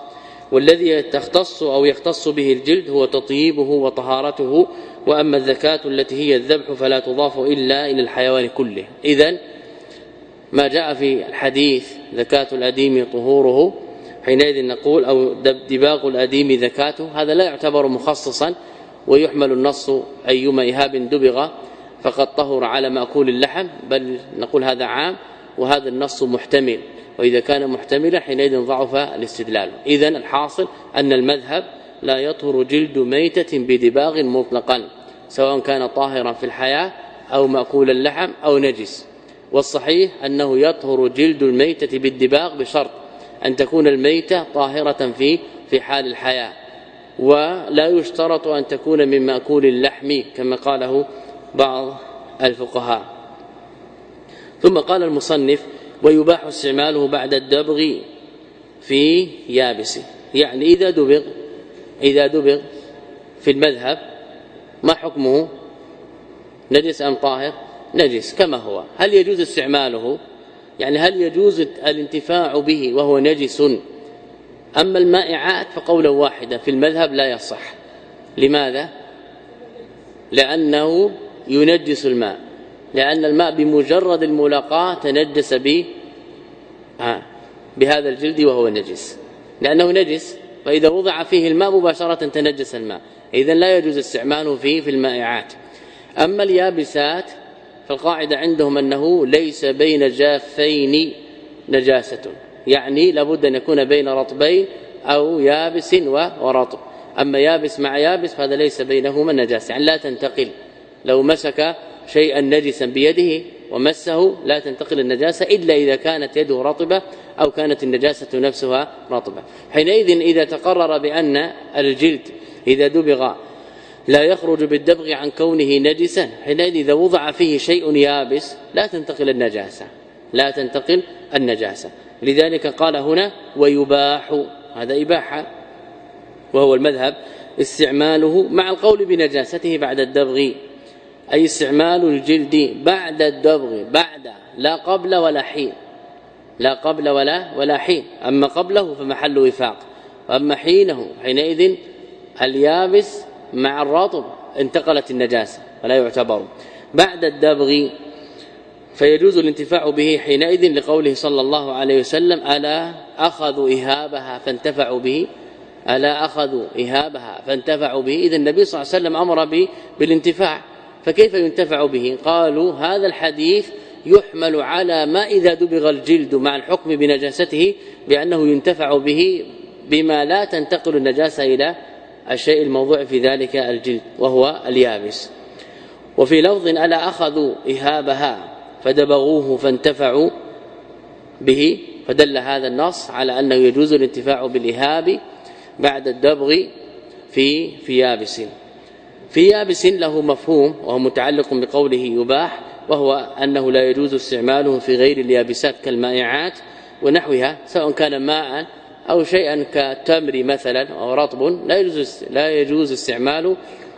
والذي تختص أو يختص به الجلد هو تطييبه وطهارته. وأما الزكاة التي هي الذبح فلا تضاف إلا إلى الحيوان كله. إذن ما جاء في الحديث زكاة الأديم طهوره حينئذ نقول أو دباغ الأديم زكاته، هذا لا يعتبر مخصصا، ويحمل النص أيما إهاب دبغ فقد طهر على مأكول اللحم، بل نقول هذا عام وهذا النص محتمل، وإذا كان محتملا حينئذ ضعف الاستدلال. إذن الحاصل أن المذهب لا يطهر جلد ميتة بدباغ مطلقا سواء كان طاهرا في الحياة أو مأكول اللحم أو نجس، والصحيح أنه يطهر جلد الميتة بالدباغ بشرط أن تكون الميتة طاهرة في في حال الحياة، ولا يشترط أن تكون من مأكول اللحم كما قاله بعض الفقهاء. ثم قال المصنف ويباح استعماله بعد الدبغ في يابس، يعني إذا دبغ إذا دبغ في المذهب ما حكمه؟ نجس أم طاهر؟ نجس كما هو. هل يجوز استعماله؟ يعني هل يجوز الانتفاع به وهو نجس؟ أما المائعات فقولا واحدا في المذهب لا يصح. لماذا؟ لأنه ينجس الماء، لأن الماء بمجرد الملاقاة تنجس به بهذا الجلد وهو نجس، لأنه نجس، فإذا وضع فيه الماء مباشرة تنجس الماء، إذن لا يجوز استعماله فيه في المائعات. أما اليابسات فالقاعدة عندهم أنه ليس بين جافين نجاسة، يعني لابد أن يكون بين رطبين أو يابس ورطب. أما يابس مع يابس فهذا ليس بينهما نجاسة، يعني لا تنتقل. لو مسك شيئا نجسا بيده ومسه لا تنتقل النجاسة إلا إذا كانت يده رطبة أو كانت النجاسة نفسها رطبة. حينئذ إذا تقرر بأن الجلد إذا دبغ لا يخرج بالدبغ عن كونه نجسا، حينئذ إذا وضع فيه شيء يابس لا تنتقل النجاسة لا تنتقل النجاسة لذلك قال هنا ويباح، هذا إباحة وهو المذهب، استعماله مع القول بنجاسته بعد الدبغ، أي استعمال الجلد بعد الدبغ، بعد لا قبل ولا حين، لا قبل ولا ولا حين. أما قبله فمحل وفاق، وأما حينه حينئذ اليابس مع الرطب انتقلت النجاسة فلا يعتبر. بعد الدبغ فيجوز الانتفاع به حينئذ لقوله صلى الله عليه وسلم ألا أخذوا إهابها فانتفعوا به، ألا أخذوا إهابها فانتفعوا به. إذا النبي صلى الله عليه وسلم أمر به بالانتفاع، فكيف ينتفع به؟ قالوا هذا الحديث يحمل على ما إذا دبغ الجلد مع الحكم بنجاسته بأنه ينتفع به بما لا تنتقل النجاسة إلى الشيء الموضوع في ذلك الجلد وهو اليابس. وفي لفظ ألا أخذوا إهابها فدبغوه فانتفعوا به، فدل هذا النص على أنه يجوز الانتفاع بالإهاب بعد الدبغ في في يابس. في يابس له مفهوم وهو متعلق بقوله يباح، وهو أنه لا يجوز استعماله في غير اليابسات كالمائعات ونحوها، سواء كان ماء أو شيئا كالتمر مثلا أو رطب، لا يجوز لا يجوز استعمال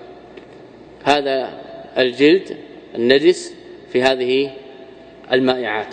هذا الجلد النجس في هذه المائعات.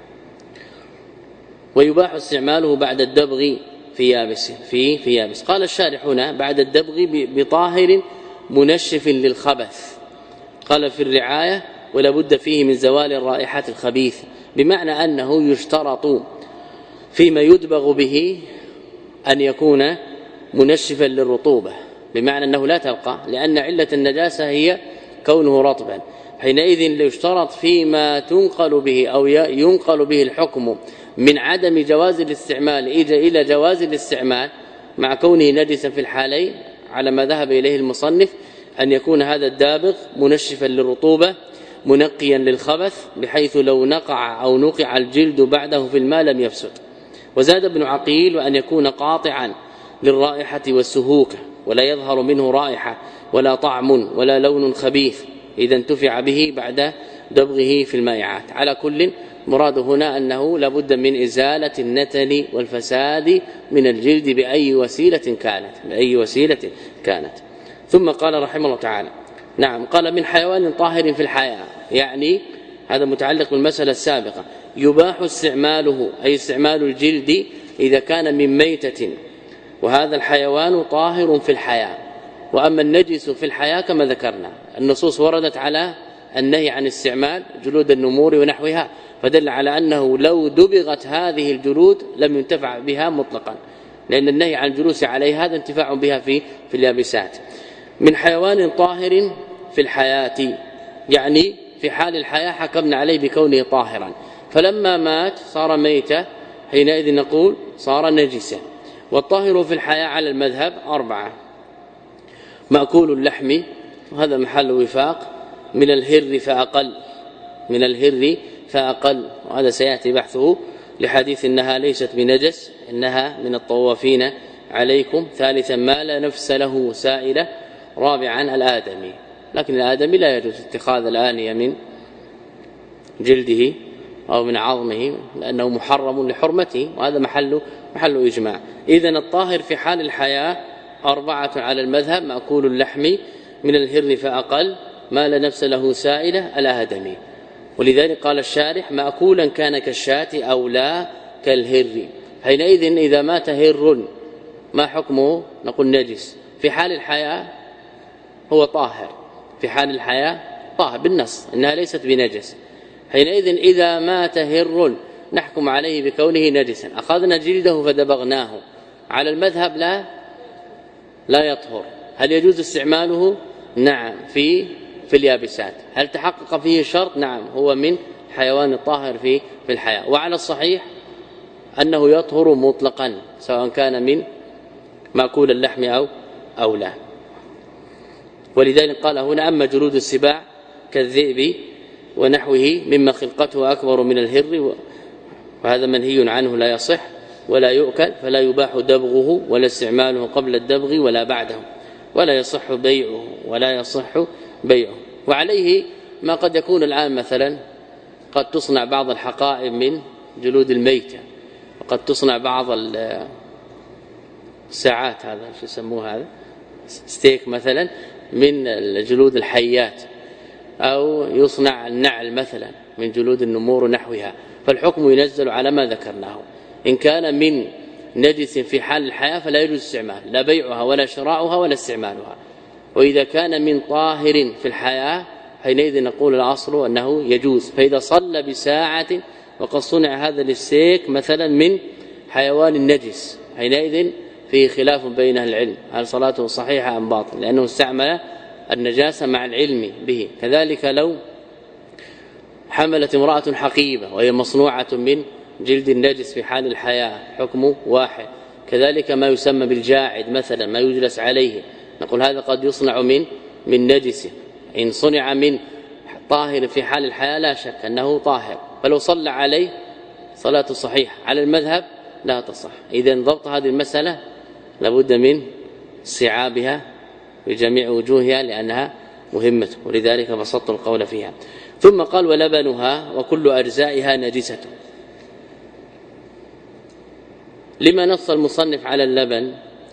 ويباح استعماله بعد الدبغ في يابس في في يابس. قال الشارح هنا بعد الدبغ بطاهر منشف للخبث، قال في الرعاية ولا بد فيه من زوال الرائحة الخبيث، بمعنى أنه يشترط فيما يدبغ به أن يكون منشفا للرطوبة، بمعنى أنه لا تبقى، لأن علة النجاسة هي كونه رطبا. حينئذ يشترط فيما تنقل به أو ينقل به الحكم من عدم جواز الاستعمال إلى جواز الاستعمال مع كونه نجسا في الحالين على ما ذهب إليه المصنف، أن يكون هذا الدابغ منشفا للرطوبة منقيا للخبث، بحيث لو نقع أو نقع الجلد بعده في الماء لم يفسد. وزاد ابن عقيل وأن يكون قاطعا للرائحة والسهوكة، ولا يظهر منه رائحة ولا طعم ولا لون خبيث إذا انتفع به بعد دبغه في المائعات. على كل مراد هنا أنه لابد من إزالة النتن والفساد من الجلد بأي وسيلة كانت بأي وسيلة كانت. ثم قال رحمه الله تعالى نعم قال من حيوان طاهر في الحياة، يعني هذا متعلق بالمسألة السابقة، يباح استعماله أي استعمال الجلد إذا كان من ميتة وهذا الحيوان طاهر في الحياة. وأما النجس في الحياة كما ذكرنا النصوص وردت على النهي عن استعمال جلود النمور ونحوها، فدل على أنه لو دبغت هذه الجلود لم ينتفع بها مطلقا، لأن النهي عن الجلوس عليها هذا انتفاع بها في في اليابسات. من حيوان طاهر في الحياة، يعني في حال الحياة حكمنا عليه بكونه طاهرا، فلما مات صار ميتا، حينئذ نقول صار نجسا. والطاهر في الحياة على المذهب أربعة: مأكول اللحم، وهذا محل وفاق، من الهر فأقل، من الهر فأقل، وهذا سيأتي بحثه لحديث إنها ليست بنجس إنها من الطوافين عليكم. ثالثا ما لا نفس له سائلة. رابعا الآدمي، لكن الآدمي لا يجوز اتخاذ الآنية من جلده أو من عظمه لأنه محرم لحرمته، وهذا محل محل إجماع. إذن الطاهر في حال الحياة أربعة على المذهب: مأكول اللحم من الهر فأقل، ما لا نفس له سائلة، الآدمي. ولذلك قال الشارح: مأكولا كان كالشاة أو لا كالهر. حينئذ إذا مات هر ما حكمه؟ نقول نجس. في حال الحياة هو طاهر، في حال الحياة طاهر بالنص إنها ليست بنجس. حينئذ إذا مات هر نحكم عليه بكونه نجسا. أخذنا جلده فدبغناه، على المذهب لا لا يطهر. هل يجوز استعماله؟ نعم، في في اليابسات. هل تحقق فيه الشرط؟ نعم، هو من حيوان الطاهر في في الحياة. وعلى الصحيح أنه يطهر مطلقا سواء كان من مأكول اللحم أو أو لا. ولذلك قال هنا: أما جلود السباع كالذئب ونحوه مما خلقته أكبر من الهر، وهذا منهي عنه لا يصح ولا يؤكل، فلا يباح دبغه ولا استعماله قبل الدبغ ولا بعده، ولا يصح بيعه ولا يصح بيعه. وعليه ما قد يكون الآن مثلا قد تصنع بعض الحقائب من جلود الميتة، وقد تصنع بعض الساعات، هذا شو يسموه، هذا ستيك مثلا، من جلود الحيات، أو يصنع النعل مثلا من جلود النمور ونحوها. فالحكم ينزل على ما ذكرناه. إن كان من نجس في حال الحياة فلا يجوز استعمال، لا بيعها ولا شراؤها ولا استعمالها. وإذا كان من طاهر في الحياة حينئذ نقول الأصل أنه يجوز. فإذا صلى بساعة وقد صنع هذا الستيك مثلا من حيوان النجس، حينئذ فيه خلاف بين أهل العلم هل صلاته صحيحة أم باطل، لأنه استعمل النجاسة مع العلم به. كذلك لو حملت امرأة حقيبة وهي مصنوعة من جلد النجس في حال الحياة حكم واحد. كذلك ما يسمى بالجاعد مثلا، ما يجلس عليه، نقول هذا قد يصنع من من نجس. إن صنع من طاهر في حال الحياة لا شك أنه طاهر، فلو صلى عليه صلاته صحيحة. على المذهب لا تصح. إذن ضبط هذه المسألة لابد من استيعابها بجميع وجوهها لأنها مهمة، ولذلك بسطت القول فيها. ثم قال: ولبنها وكل أجزائها نجسة. لما نص المصنف على اللبن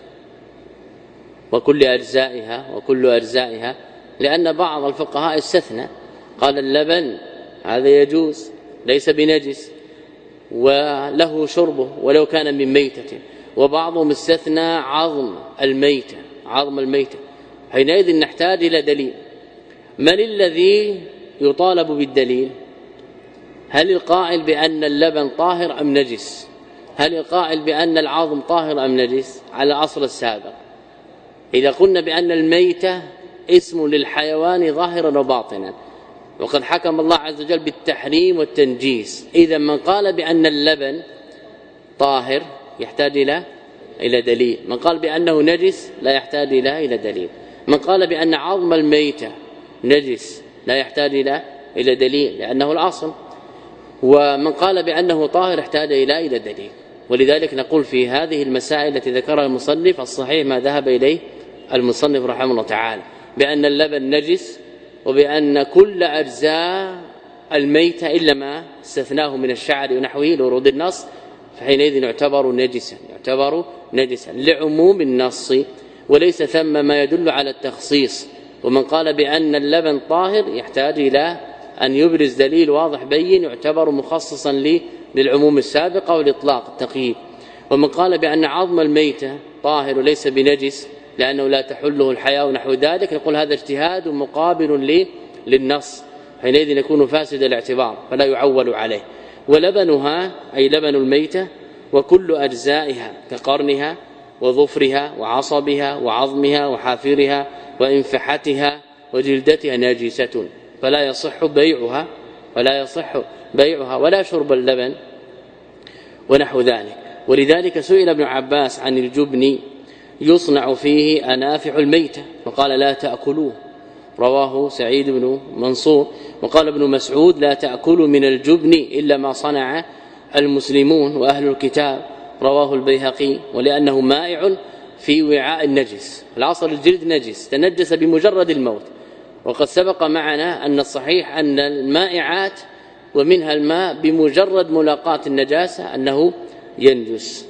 وكل أجزائها وكل أجزائها؟ لأن بعض الفقهاء استثنى، قال اللبن هذا يجوز ليس بنجس وله شربه ولو كان من ميتة، وبعضهم استثنى عظم الميتة، عظم الميتة. حينئذ نحتاج إلى دليل. من الذي يطالب بالدليل؟ هل القائل بأن اللبن طاهر أم نجس؟ هل القائل بأن العظم طاهر أم نجس؟ على الأصل السابق. إذا قلنا بأن الميتة اسم للحيوان ظاهرا وباطنا، وقد حكم الله عز وجل بالتحريم والتنجيس، إذا من قال بأن اللبن طاهر يحتاج إلى إلى دليل. من قال بأنه نجس لا يحتاج إلى إلى دليل. من قال بأن عظم الميتة نجس لا يحتاج إلى إلى دليل لأنه الأصل. ومن قال بأنه طاهر احتاج إلى إلى دليل. ولذلك نقول في هذه المسائل التي ذكرها المصنف الصحيح ما ذهب إليه المصنف رحمه الله تعالى، بأن اللبن نجس، وبأن كل أجزاء الميتة إلا ما استثناه من الشعر ونحوه لورود النص فحينئذ يعتبر نجسا، يعتبر نجسا لعموم النص، وليس ثم ما يدل على التخصيص. ومن قال بأن اللبن طاهر يحتاج إلى أن يبرز دليل واضح بين يعتبر مخصصا للعموم السابقة والإطلاق التقييد. ومن قال بأن عظم الميتة طاهر وليس بنجس لأنه لا تحله الحياة ونحو ذلك، نقول هذا اجتهاد مقابل للنص، حينئذ يكون فاسد الاعتبار فلا يعول عليه. ولبنها أي لبن الميتة وكل أجزائها كقرنها وظفرها وعصبها وعظمها وحافرها وإنفحتها وجلدتها ناجسة فلا يصح بيعها ولا يصح بيعها ولا شرب اللبن ونحو ذلك. ولذلك سئل ابن عباس عن الجبن يصنع فيه أنافع الميتة وقال لا تأكلوه، رواه سعيد بن منصور. وقال ابن مسعود لا تأكلوا من الجبن إلا ما صنع المسلمون وأهل الكتاب، رواه البيهقي، ولأنه مائع في وعاء النجس. العصر الجلد نجس تنجس بمجرد الموت، وقد سبق معنا أن الصحيح أن المائعات ومنها الماء بمجرد ملاقاة النجاسة أنه ينجس.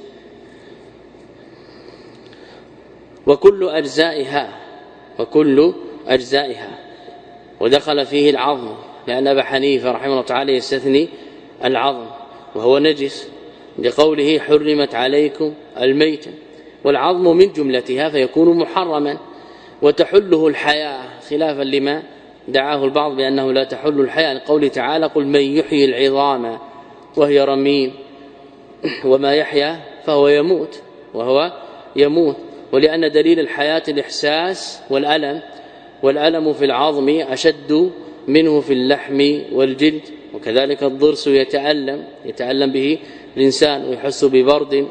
وكل أجزائها وكل أجزائها ودخل فيه العظم، لأن أبا حنيفة رحمه الله تعالى يستثني العظم وهو نجس لقوله حرمت عليكم الميتة، والعظم من جملتها فيكون محرما. وتحله الحياة خلافا لما دعاه البعض بأنه لا تحل الحياة، لقوله تعالى قل من يحيي العظام وهي رميم وما يحيا فهو يموت وهو يموت. ولأن دليل الحياة الإحساس والألم، والألم في العظم أشد منه في اللحم والجلد، وكذلك الضرس يتألم يتألم به الإنسان ويحس ببرد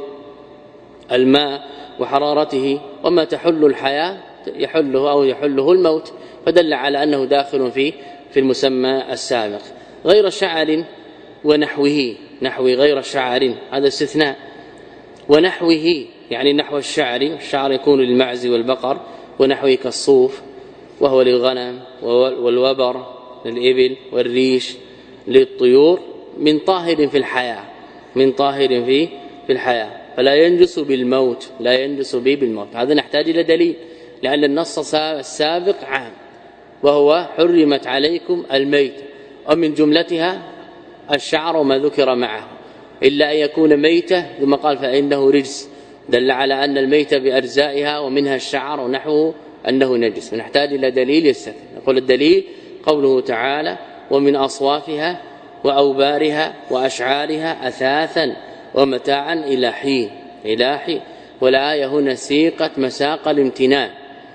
الماء وحرارته، وما تحل الحياة يحله أو يحله الموت، فدل على أنه داخل في في المسمى السابق. غير شعر ونحوه، نحو غير شعر هذا استثناء، ونحوه يعني نحو الشعر، الشعر يكون للمعز والبقر، ونحوه كالصوف وهو للغنم، والوبر للإبل، والريش للطيور، من طاهر في الحياة من طاهر في في الحياة فلا ينجس بالموت لا ينجس به بالموت. هذا نحتاج إلى دليل، لأن النص السابق عام وهو حرمت عليكم الميت، ومن جملتها الشعر وما ذكر معه، إلا أن يكون ميتة ثم قال فإنه رجس، دل على أن الميتة بأجزائها ومنها الشعر ونحوه أنه نجس، ونحتاج إلى دليل يستثني. نقول الدليل قوله تعالى ومن أصوافها وأوبارها وأشعارها أثاثا ومتاعا إلى حين إلى حين والآية هنا سيقت مساق الامتنان،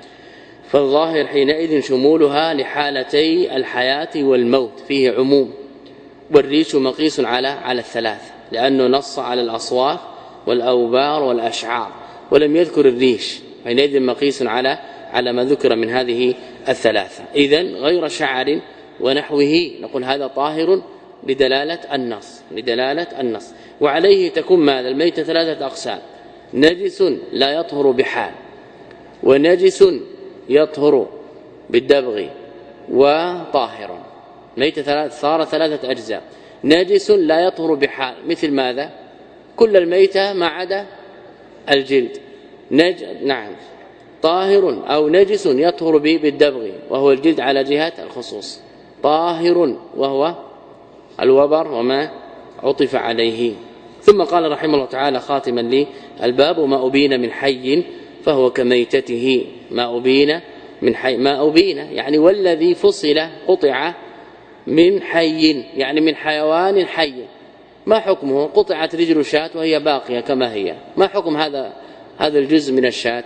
فالظاهر حينئذ شمولها لحالتي الحياة والموت فيه عموم. والريش مقيس على على الثلاث، لأنه نص على الأصواف والأوبار والأشعار ولم يذكر الريش، حينئذ مقيس على على ما ذكر من هذه الثلاثة. إذن غير شعر ونحوه نقول هذا طاهر لدلالة النص لدلالة النص. وعليه تكون ماذا الميتة ثلاثة أقسام: نجس لا يطهر بحال، ونجس يطهر بالدبغ، وطاهر. ميتة ثلاثة صار ثلاثة أجزاء. نجس لا يطهر بحال مثل ماذا؟ كل الميتة ما عدا الجلد. نج... نعم طاهر أو نجس يطهر به بالدبغ وهو الجلد على جهة الخصوص، طاهر وهو الوبر وما عطف عليه. ثم قال رحمه الله تعالى خاتما لي الباب: وما أبين من حي فهو كميتته. ما أبين من حي، ما أبين يعني والذي فصل قطع من حي، يعني من حيوان حي. ما حكمه؟ قطعت رجل شاة وهي باقية كما هي، ما حكم هذا هذا الجزء من الشاة؟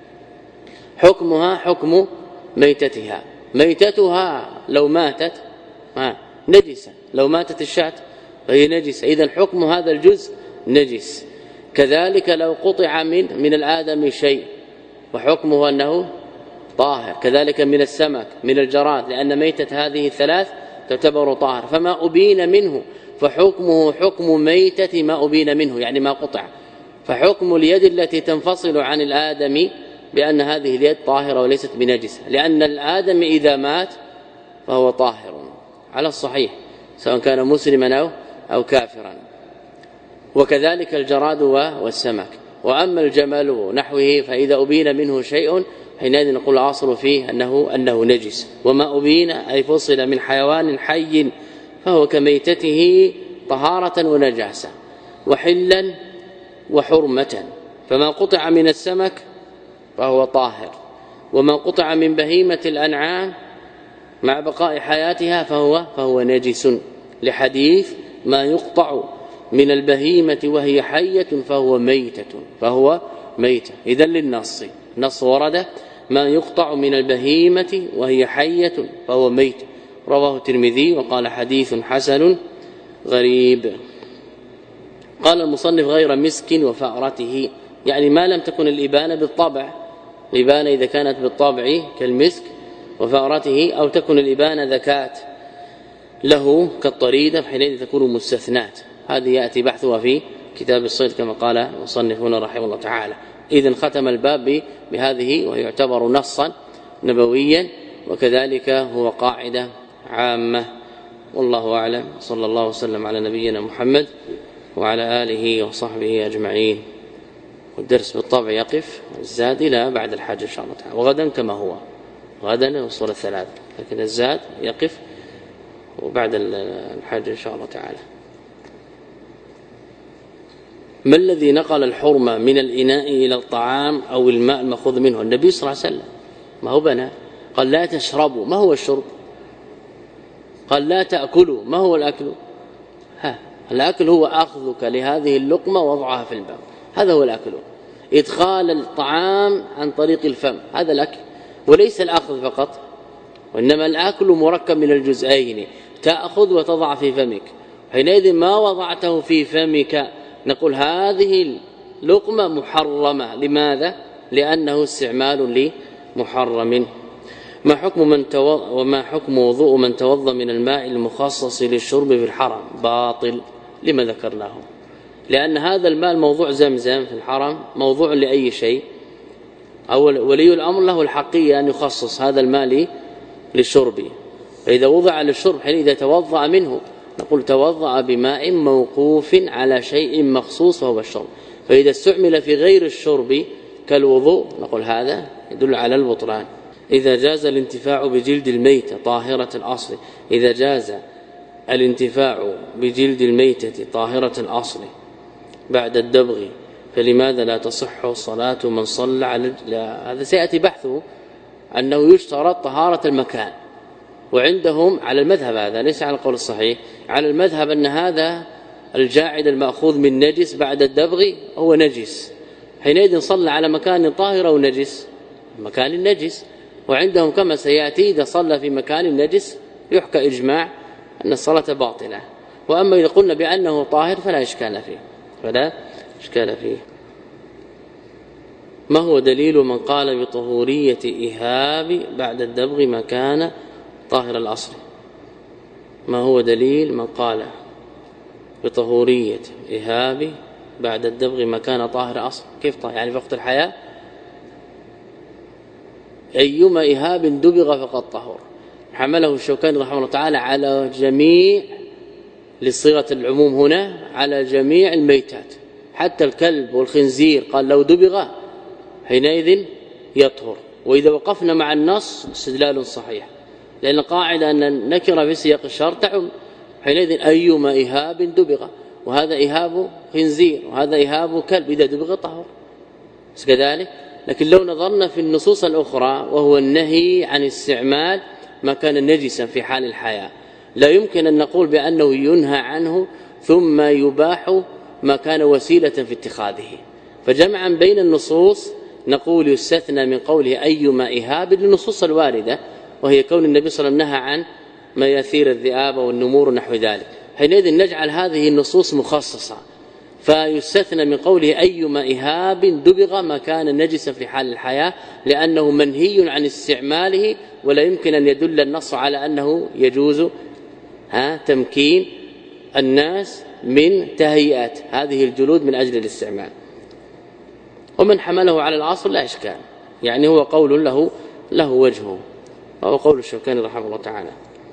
حكمها حكم ميتتها. ميتتها لو ماتت ها نجسة، لو ماتت الشاة فهي نجسة، إذن حكم هذا الجزء نجس. كذلك لو قطع من من الآدم شيء وحكمه أنه طاهر، كذلك من السمك من الجراد، لأن ميتة هذه الثلاث تعتبر طاهر. فما أبين منه فحكمه حكم ميتة ما أبين منه، يعني ما قطع، فحكم اليد التي تنفصل عن الآدم بأن هذه اليد طاهرة وليست بنجسة، لأن الآدم إذا مات فهو طاهر على الصحيح سواء كان مسلما أو أو كافرا. وكذلك الجراد والسمك. وأما الجمل ونحوه فإذا أبين منه شيء حينئذ نقول الأصل فيه أنه أنه نجس. وما أبين أي فصل من حيوان حي فهو كميتته طهارة ونجاسة وحلا وحرمة. فما قطع من السمك فهو طاهر، وما قطع من بهيمة الأنعام مع بقاء حياتها فهو فهو نجس، لحديث ما يقطع من البهيمة وهي حية فهو ميتة فهو ميتة. إذن للنص نص ورد ما يقطع من البهيمة وهي حية فهو ميت، رواه الترمذي وقال حديث حسن غريب. قال المصنف غير مسك وفأرته، يعني ما لم تكن الإبانة بالطبع، الإبانة إذا كانت بالطبع كالمسك، وفأرته أو تكن الإبانة ذكات له كالطريدة حينئذ تكون مستثنات. هذه يأتي بحثها في كتاب الصيد كما قال المصنفون رحمه الله تعالى. إذن ختم الباب بهذه ويعتبر نصا نبويا، وكذلك هو قاعدة عامة. والله أعلم، صلى الله وسلم على نبينا محمد وعلى آله وصحبه أجمعين. والدرس بالطبع يقف الزاد إلى بعد الحج إن شاء الله تعالى، وغدا كما هو، غدا وصول الثلاث، لكن الزاد يقف وبعد الحج إن شاء الله تعالى. ما الذي نقل الحرمة من الإناء إلى الطعام أو الماء المأخوذ منه؟ النبي صلى الله عليه وسلم، ما هو بنى قال لا تشربوا، ما هو الشرب؟ قال لا تأكلوا، ما هو الأكل؟ ها الأكل هو أخذك لهذه اللقمة ووضعها في الباب، هذا هو الأكل. إدخال الطعام عن طريق الفم هذا الأكل، وليس الأخذ فقط، وإنما الأكل مركب من الجزئين، تأخذ وتضع في فمك. حينئذ ما وضعته في فمك نقول هذه اللقمة محرمة. لماذا؟ لأنه استعمال لمحرم. ما حكم من توضأ وما حكم وضوء من توضأ من الماء المخصص للشرب في الحرم؟ باطل. لما ذكرناه؟ لأن هذا الماء الموضوع زمزم في الحرم موضوع لأي شيء، أو ولي الأمر له الحقية أن يخصص هذا الماء للشرب، فإذا وضع للشرب حينئذ توضأ منه نقول توضأ بماء موقوف على شيء مخصوص وهو الشرب. فإذا استعمل في غير الشرب كالوضوء نقول هذا يدل على البطلان. إذا جاز الانتفاع بجلد الميتة طاهرة الأصل، إذا جاز الانتفاع بجلد الميتة طاهرة الأصل بعد الدبغ فلماذا لا تصح صلاة من صلى على؟ هذا سيأتي بحثه، أنه يشترط طهارة المكان، وعندهم على المذهب هذا ليس على القول الصحيح، على المذهب أن هذا الجاعد المأخوذ من نجس بعد الدبغ هو نجس، حينئذ صلى على مكان طاهر أو نجس؟ مكان النجس. وعندهم كما سيأتي إذا صلى في مكان النجس يحكى إجماع أن الصلاة باطلة. وأما إذا قلنا بأنه طاهر فلا إشكال فيه، فلا إشكال فيه. ما هو دليل من قال بطهورية إهاب بعد الدبغ ما كان طاهر الأصل؟ ما هو دليل من قال بطهورية إهاب بعد الدبغ ما كان طاهر أصل؟ كيف طاهر؟ يعني في وقت الحياة أيما إهاب دبغ فقد طهر. حمله الشوكاني رحمه الله تعالى على جميع، لصيغة العموم هنا، على جميع الميتات حتى الكلب والخنزير، قال لو دبغ حينئذ يطهر. وإذا وقفنا مع النص استدلال صحيح، لأن قاعدة أن النكرة في سياق الشرط تعم، حينئذ أيما إهاب دبغ، وهذا إهاب خنزير وهذا إهاب كلب، إذا دبغ طهر كذلك. لكن لو نظرنا في النصوص الأخرى وهو النهي عن استعمال ما كان نجسا في حال الحياة، لا يمكن أن نقول بأنه ينهى عنه ثم يباح ما كان وسيلة في اتخاذه. فجمعا بين النصوص نقول يستثنى من قوله أيما إهاب للنصوص الواردة، وهي كون النبي صلى الله عليه وسلم نهى عن ما يثير الذئاب والنمور ونحو ذلك، حينئذ نجعل هذه النصوص مخصصة، فيستثنى من قوله أيما إهاب دبغ ما كان نجسا في حال الحياة، لأنه منهي عن استعماله، ولا يمكن أن يدل النص على أنه يجوز ها تمكين الناس من تهيئة هذه الجلود من أجل الاستعمال. ومن حمله على الأصل لا إشكال، يعني هو قول له له وجهه، وهو قول الشوكاني رحمه الله تعالى.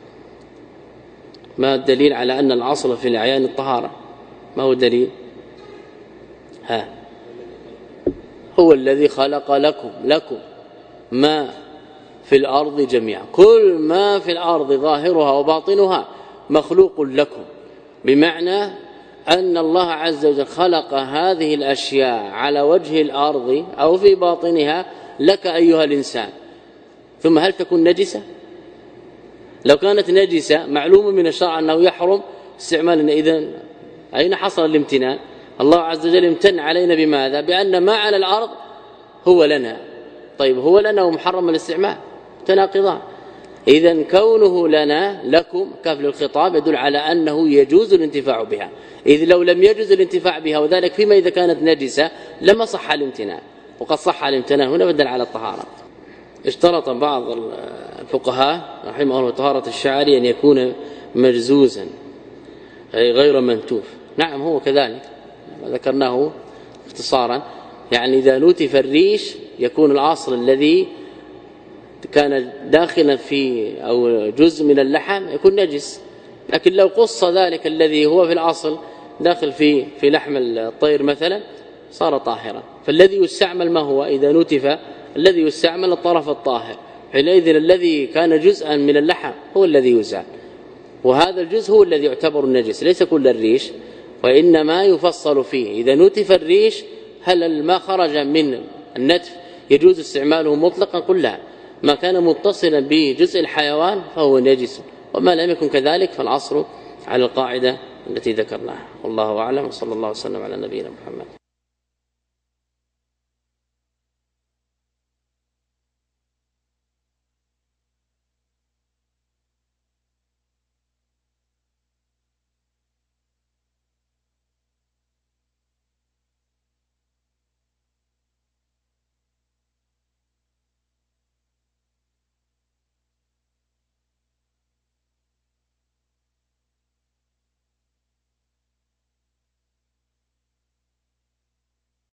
ما الدليل على أن الأصل في الأعيان الطهارة؟ ما هو الدليل؟ ها هو الذي خلق لكم لكم ما في الأرض جميعا، كل ما في الأرض ظاهرها وباطنها مخلوق لكم، بمعنى أن الله عز وجل خلق هذه الأشياء على وجه الأرض أو في باطنها لك أيها الإنسان، ثم هل تكون نجسة؟ لو كانت نجسة معلوم من الشرع أنه يحرم استعمالنا، إذن أين حصل الامتنان؟ الله عز وجل امتن علينا بماذا؟ بأن ما على الأرض هو لنا. طيب هو لنا ومحرم الاستعمال، تناقضان. إذن كونه لنا لكم كفل الخطاب يدل على أنه يجوز الانتفاع بها، إذ لو لم يجوز الانتفاع بها وذلك فيما إذا كانت نجسة لما صح الامتنان، وقد صح الامتنان هنا بدل على الطهارة. اشترط بعض الفقهاء رحمه الله طهارة الشعر أن يكون مجزوزا أي غير منتوف. نعم هو كذلك ذكرناه اختصارا، يعني إذا نتف الريش يكون الأصل الذي كان داخلا في أو جزء من اللحم يكون نجس، لكن لو قص ذلك الذي هو في الأصل داخل في في لحم الطير مثلا صار طاهرا. فالذي يستعمل ما هو؟ إذا نتف الذي يستعمل الطرف الطاهر، حينئذ الذي كان جزءا من اللحم هو الذي يزال، وهذا الجزء هو الذي يعتبر النجس، ليس كل الريش، وإنما يفصل فيه. إذا نتف الريش هل ما خرج من النتف يجوز استعماله مطلقا؟ قل لا، ما كان متصلا بجزء الحيوان فهو نجس، وما لم يكن كذلك فالعصر على القاعدة التي ذكرناها. والله أعلم، وصلى الله وسلم على نبينا محمد.